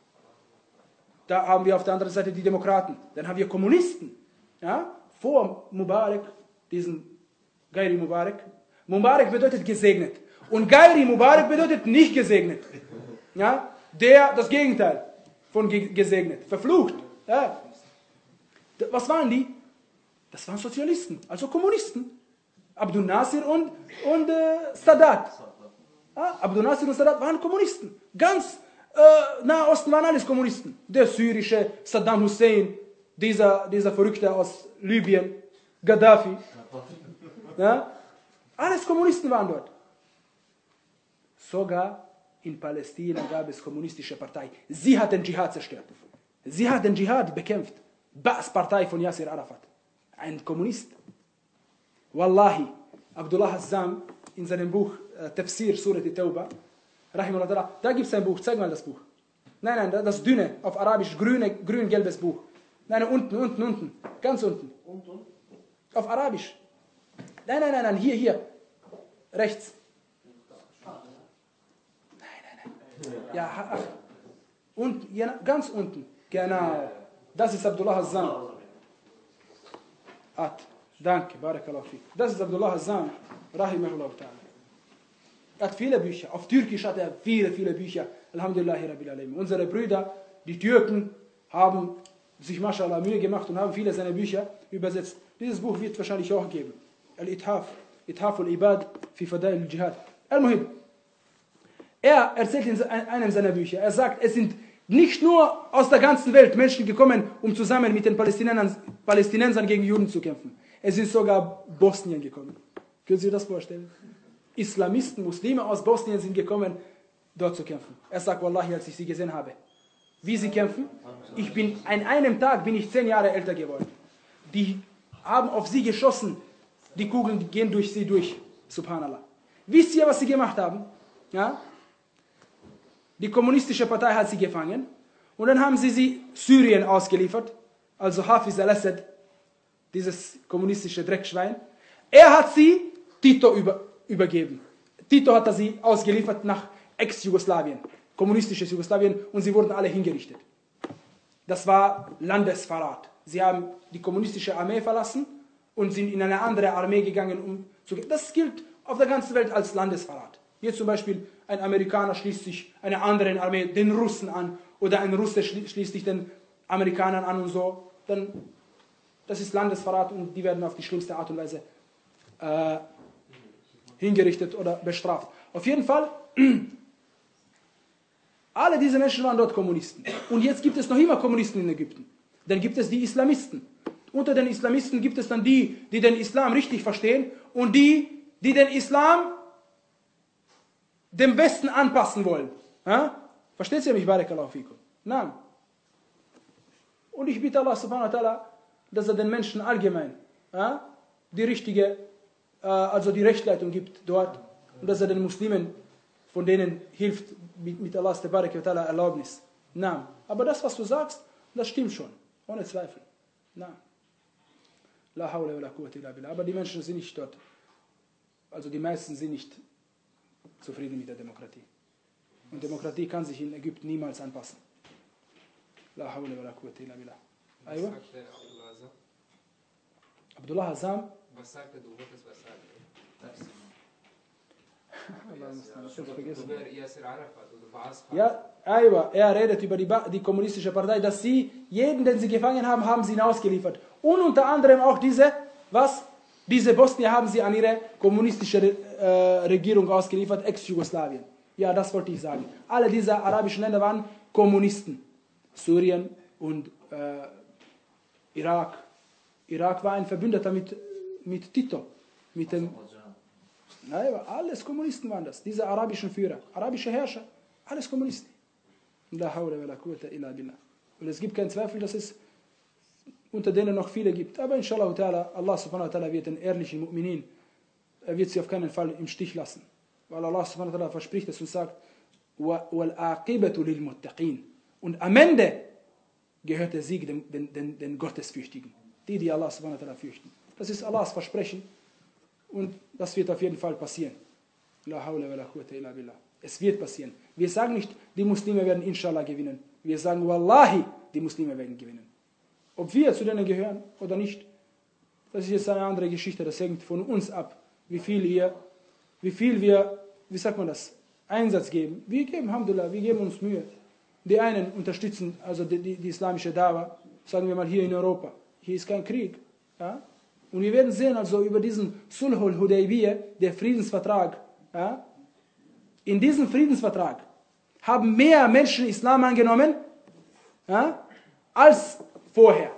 da haben wir auf der anderen Seite die Demokraten, dann haben wir Kommunisten. Ja? Vor Mubarak, diesen Gairi Mubarak. Mubarak bedeutet gesegnet. Und Gairi Mubarak bedeutet nicht gesegnet. Ja? Der, das Gegenteil von gesegnet. Verflucht. Ja? Was waren die? Das waren Sozialisten, also Kommunisten. Abdul Nasir und, und äh, Sadat. Ja? Abdul Nasir und Sadat waren Kommunisten. Ganz äh, Nahosten waren alles Kommunisten. Der syrische Saddam Hussein, dieser, dieser Verrückte aus Libyen, Gaddafi. Ja? Alles Kommunisten waren dort. Sogar in Palästina gab es kommunistische Partei. Sie hat den Dschihad zerstört. Sie hat den Dschihad bekämpft. Ba'as-Partei von Yasser Arafat. Ein Kommunist. Wallahi, Abdullah Hazzam in seinem Buch äh, Tafsir Surat Tauba, da gibt es ein Buch, zeig mal das Buch. Nein, nein, das dünne, auf Arabisch, grüne, grün-gelbes Buch. Nein, nein, unten, unten, unten. Ganz unten. Unten? Auf Arabisch. Nein, nein, nein, nein, hier, hier. Rechts. Nein, nein, nein. Ja, ach. Und ja, ganz unten. Genau. Das ist Abdullah Hazzam. At. Danke, Barakallahu fik. Das ist Abdullah Hazzam. Rahimahullah ta'ala. Er hat viele Bücher. Auf Türkisch hat er viele, viele Bücher. Alhamdulillahi Rabbil Alamin. Unsere Brüder, die Türken, haben sich mashallah Mühe gemacht und haben viele seiner Bücher übersetzt. Dieses Buch wird wahrscheinlich auch geben. Al-Ithaf. Ithaf al-Ibad fi Fadail al-Jihad. Al-Muhim. Er erzählt in einem seiner Bücher, er sagt, es sind nicht nur aus der ganzen Welt Menschen gekommen, um zusammen mit den Palästinensern, Palästinensern gegen Juden zu kämpfen. Es sind sogar Bosnien gekommen. Können Sie sich das vorstellen? Islamisten, Muslime aus Bosnien sind gekommen, dort zu kämpfen. Er sagt, Wallahi, als ich sie gesehen habe, wie sie kämpfen, ich bin, an einem Tag bin ich zehn Jahre älter geworden. Die haben auf sie geschossen, die Kugeln gehen durch sie durch. Subhanallah. Wisst ihr, was sie gemacht haben? Ja? Die kommunistische Partei hat sie gefangen und dann haben sie sie Syrien ausgeliefert, also Hafiz al-Assad, dieses kommunistische Dreckschwein. Er hat sie Tito über, übergeben. Tito hat sie ausgeliefert nach Ex-Jugoslawien, kommunistisches Jugoslawien, und sie wurden alle hingerichtet. Das war Landesverrat. Sie haben die kommunistische Armee verlassen und sind in eine andere Armee gegangen, um zu gehen. Das gilt auf der ganzen Welt als Landesverrat. Hier zum Beispiel, ein Amerikaner schließt sich einer anderen Armee, den Russen an, oder ein Russe schließt sich den Amerikanern an und so. Dann, das ist Landesverrat und die werden auf die schlimmste Art und Weise äh, hingerichtet oder bestraft. Auf jeden Fall, alle diese Menschen waren dort Kommunisten. Und jetzt gibt es noch immer Kommunisten in Ägypten. Dann gibt es die Islamisten. Unter den Islamisten gibt es dann die, die den Islam richtig verstehen und die, die den Islam dem Westen anpassen wollen. Ja? Versteht ihr mich, Barakallahu fikum? Nein. Und ich bitte Allah subhanahu wa ta'ala, dass er den Menschen allgemein ja, die richtige, äh, also die Rechtleitung gibt dort und dass er den Muslimen, von denen hilft, mit, mit Allahs Tabarak wa ta'ala Erlaubnis. Nein. Aber das, was du sagst, das stimmt schon. Ohne Zweifel. Nein. La hawla wa la quwwata illa billah. Aber die Menschen sind nicht dort. Also die meisten sind nicht zufrieden mit der Demokratie. Und Demokratie kann sich in Ägypten niemals anpassen. La hawla wa la quwwata illa billah. Was Aywa? sagt der Abdullah Hazzam? Abdullah Hazzam. Was sagt er, du wolltest was sagen? Über Yasser Arafat oder Baas Khan. Ja, Aywa, er redet über die, ba die kommunistische Partei, dass sie, jeden, den sie gefangen haben, haben sie ihn ausgeliefert. Und unter anderem auch diese, was? Diese Bosnier haben sie an ihre kommunistische äh, Regierung ausgeliefert, Ex-Jugoslawien. Ja, das wollte ich sagen. Alle diese arabischen Länder waren Kommunisten. Syrien und äh, Irak. Irak war ein Verbündeter mit, mit Tito. Mit dem, naja, alles Kommunisten waren das. Diese arabischen Führer, arabische Herrscher, alles Kommunisten. La hawla wa la quwwata illa billah. Und es gibt keinen Zweifel, dass es unter denen noch viele gibt. Aber inshallah ta'ala, Allah subhanahu wa ta'ala wird den ehrlichen Mu'minin, er wird sie auf keinen Fall im Stich lassen. Weil Allah subhanahu wa ta'ala verspricht es und sagt, وَالْعَاقِبَةُ لِلْمُتَّقِينَ. Und am Ende gehört der Sieg den, den, den, den Gottesfürchtigen. Die, die Allah subhanahu wa ta'ala fürchten. Das ist Allahs Versprechen. Und das wird auf jeden Fall passieren. La hawla wa la quwwata illa billah. Es wird passieren. Wir sagen nicht, die Muslime werden inshallah gewinnen. Wir sagen, Wallahi, die Muslime werden gewinnen. Ob wir zu denen gehören oder nicht, das ist jetzt eine andere Geschichte. Das hängt von uns ab, wie viel wir, wie viel wir, wie sagt man das, Einsatz geben. Wir geben, Alhamdulillah, wir geben uns Mühe. Die einen unterstützen, also die, die, die islamische Dawa, sagen wir mal hier in Europa. Hier ist kein Krieg. Ja? Und wir werden sehen, also über diesen Sulhul Hudaybiyah, der Friedensvertrag, ja? In diesem Friedensvertrag haben mehr Menschen Islam angenommen, ja? als vorher.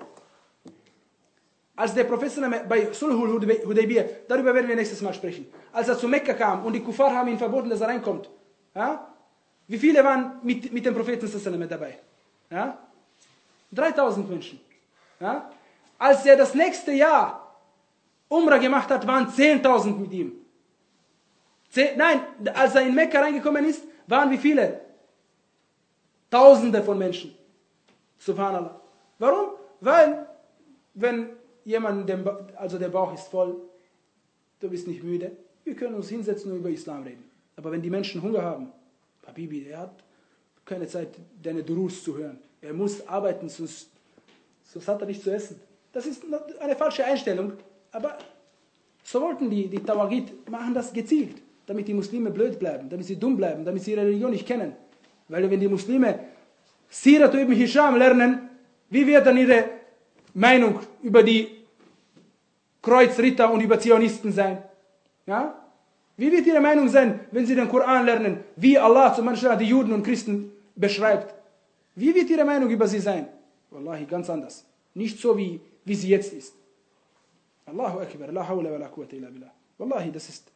Als der Prophet bei Sulhul Hudaybiyah, darüber werden wir nächstes Mal sprechen, als er zu Mekka kam und die Kuffar haben ihm verboten, dass er reinkommt. Ja? Wie viele waren mit, mit dem Propheten dabei? Ja? dreitausend Menschen. Ja? Als er das nächste Jahr Umrah gemacht hat, waren zehntausend mit ihm. Zehn, nein, als er in Mekka reingekommen ist, waren wie viele? Tausende von Menschen. Subhanallah. Warum? Weil, wenn jemand, also der Bauch ist voll, du bist nicht müde, wir können uns hinsetzen und über Islam reden. Aber wenn die Menschen Hunger haben, Habibi, er hat keine Zeit, deine Durus zu hören. Er muss arbeiten, sonst, sonst hat er nichts zu essen. Das ist eine falsche Einstellung. Aber so wollten die, die Tawagid machen das gezielt, damit die Muslime blöd bleiben, damit sie dumm bleiben, damit sie ihre Religion nicht kennen. Weil wenn die Muslime Sirat ibn Hisham lernen, wie wird dann ihre Meinung über die Kreuzritter und über Zionisten sein? Ja? Wie wird ihre Meinung sein, wenn sie den Koran lernen, wie Allah zum Beispiel die Juden und Christen beschreibt? Wie wird ihre Meinung über sie sein? Wallahi, ganz anders. Nicht so, wie, wie sie jetzt ist. Allahu Akbar, la hawla wa la quwwata illa billah. Wallahi, das ist...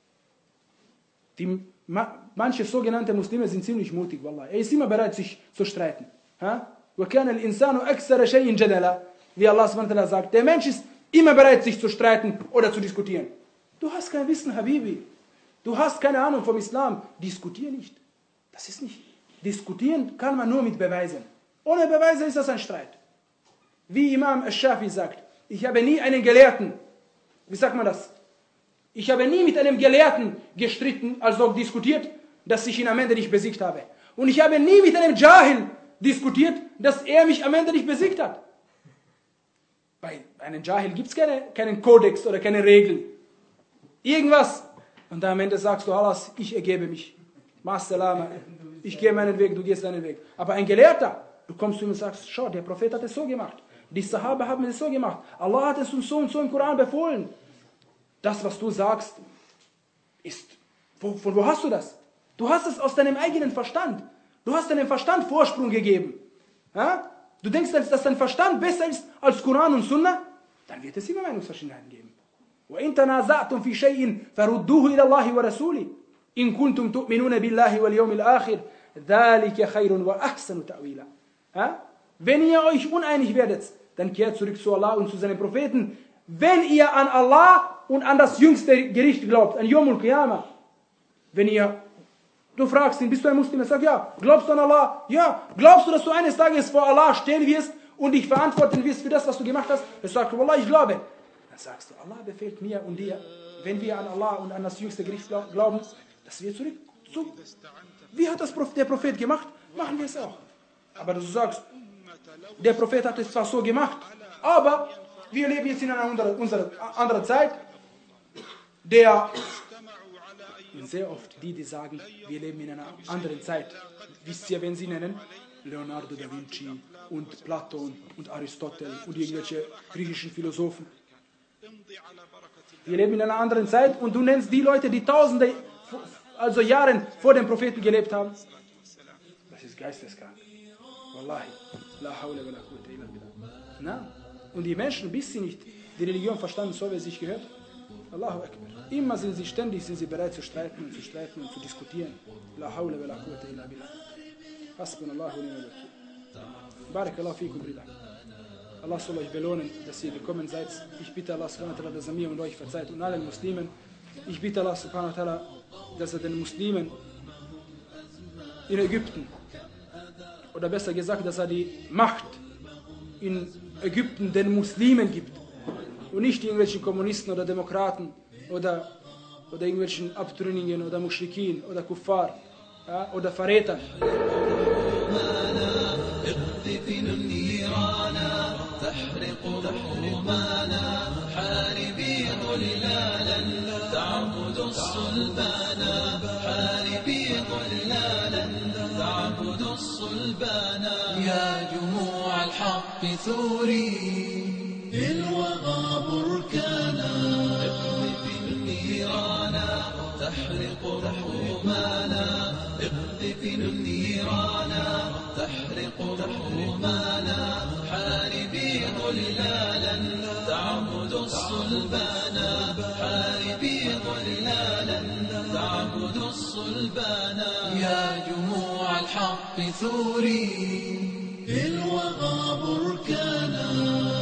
Die, manche sogenannte Muslime sind ziemlich mutig, Wallahi. Er ist immer bereit, sich zu streiten. وَكَانَ الْإِنسَانُ أَكْثَرَ شَيْءٍ جَدَلًا. Wie Allah subhanahu wa ta'ala sagt, der Mensch ist immer bereit, sich zu streiten oder zu diskutieren. Du hast kein Wissen, Habibi. Du hast keine Ahnung vom Islam. Diskutier nicht. Das ist nicht. Diskutieren kann man nur mit Beweisen. Ohne Beweise ist das ein Streit. Wie Imam al-Shafi sagt, ich habe nie einen Gelehrten, wie sagt man das? Ich habe nie mit einem Gelehrten gestritten, also diskutiert, dass ich ihn am Ende nicht besiegt habe. Und ich habe nie mit einem Jahil diskutiert, dass er mich am Ende nicht besiegt hat. Bei einem Jahil gibt es keine, keinen Kodex oder keine Regeln. Irgendwas. Und dann am Ende sagst du, Allah, ich ergebe mich. Ma'as-salama. Ich gehe meinen Weg, du gehst deinen Weg. Aber ein Gelehrter, du kommst zu ihm und sagst, schau, der Prophet hat es so gemacht. Die Sahaba haben es so gemacht. Allah hat es uns so und so im Koran befohlen. Das, was du sagst, ist, wo, von wo hast du das? Du hast es aus deinem eigenen Verstand. Du hast deinem Verstand Vorsprung gegeben. Ja? Du denkst, dass dein Verstand besser ist als Koran und Sunna? Dann wird es immer Meinungsverschiedenheiten geben. وَإِن تَنَازَعْتُمْ فِي شَيْءٍ فَرُدُّوهُ إِلَى اللَّهِ وَرَسُولِهِ إِن كُنتُمْ تُؤْمِنُونَ بِاللَّهِ وَالْيَوْمِ الْآخِرِ ذَلِكَ خَيْرٌ وَأَحْسَنُ تَأْوِيلًا. Wenn ihr euch uneinig werdet, dann kehrt zurück zu Allah und zu seinen Propheten. Wenn ihr an Allah und an das jüngste Gericht glaubt, an Yawm al-Qiyamah. Wenn ihr, du fragst ihn, bist du ein Muslim? Er sagt, ja. Glaubst du an Allah? Ja. Glaubst du, dass du eines Tages vor Allah stehen wirst und dich verantworten wirst für das, was du gemacht hast? Er sagt, Wallah, ich glaube. Dann sagst du, Allah befehlt mir und dir, wenn wir an Allah und an das jüngste Gericht glauben, dass wir zurück zu... Wie hat das der Prophet gemacht? Machen wir es auch. Aber du sagst, der Prophet hat es zwar so gemacht, aber wir leben jetzt in einer anderen, anderen Zeit, der... Und sehr oft die, die sagen, wir leben in einer anderen Zeit. Wisst ihr, wen sie nennen? Leonardo da Vinci und Platon und Aristotel und irgendwelche griechischen Philosophen. Wir leben in einer anderen Zeit und du nennst die Leute, die tausende, also Jahren vor dem Propheten gelebt haben. Das ist geisteskrank. Wallahi. La hawla wa la quwwata illa billah. Na? Und die Menschen, bis sie nicht die Religion verstanden, so wie es sich gehört, Allahu Akbar. Immer sind sie ständig, sind sie bereit zu streiten und zu streiten und zu diskutieren. La hawla wa la quwwata illa billah. Hasbunallahu wa ni'mal wakeel. Barakallahu fikum, Brüder. Allah soll euch belohnen, dass ihr gekommen seid. Ich bitte Allah subhanahu wa ta'ala, dass er mir und euch verzeiht und allen Muslimen. Ich bitte Allah subhanahu wa ta'ala, dass er den Muslimen in Ägypten, oder besser gesagt, dass er die Macht in Ägypten den Muslimen gibt. Und nicht irgendwelchen Kommunisten oder Demokraten oder, oder irgendwelchen Abtrünnigen oder Muschrikin oder Kuffar, ja, oder Verrätern. يا جموع الحق ثوري للوغى بركانا اقذف النيران تحرق رحومانا اقذف النيران تحرق رحومانا حاربي ظلالا تعبد الصلبانا حاربي ظلالا تعبد الصلبانا يا جموع الحق ثوري للوغى بركانا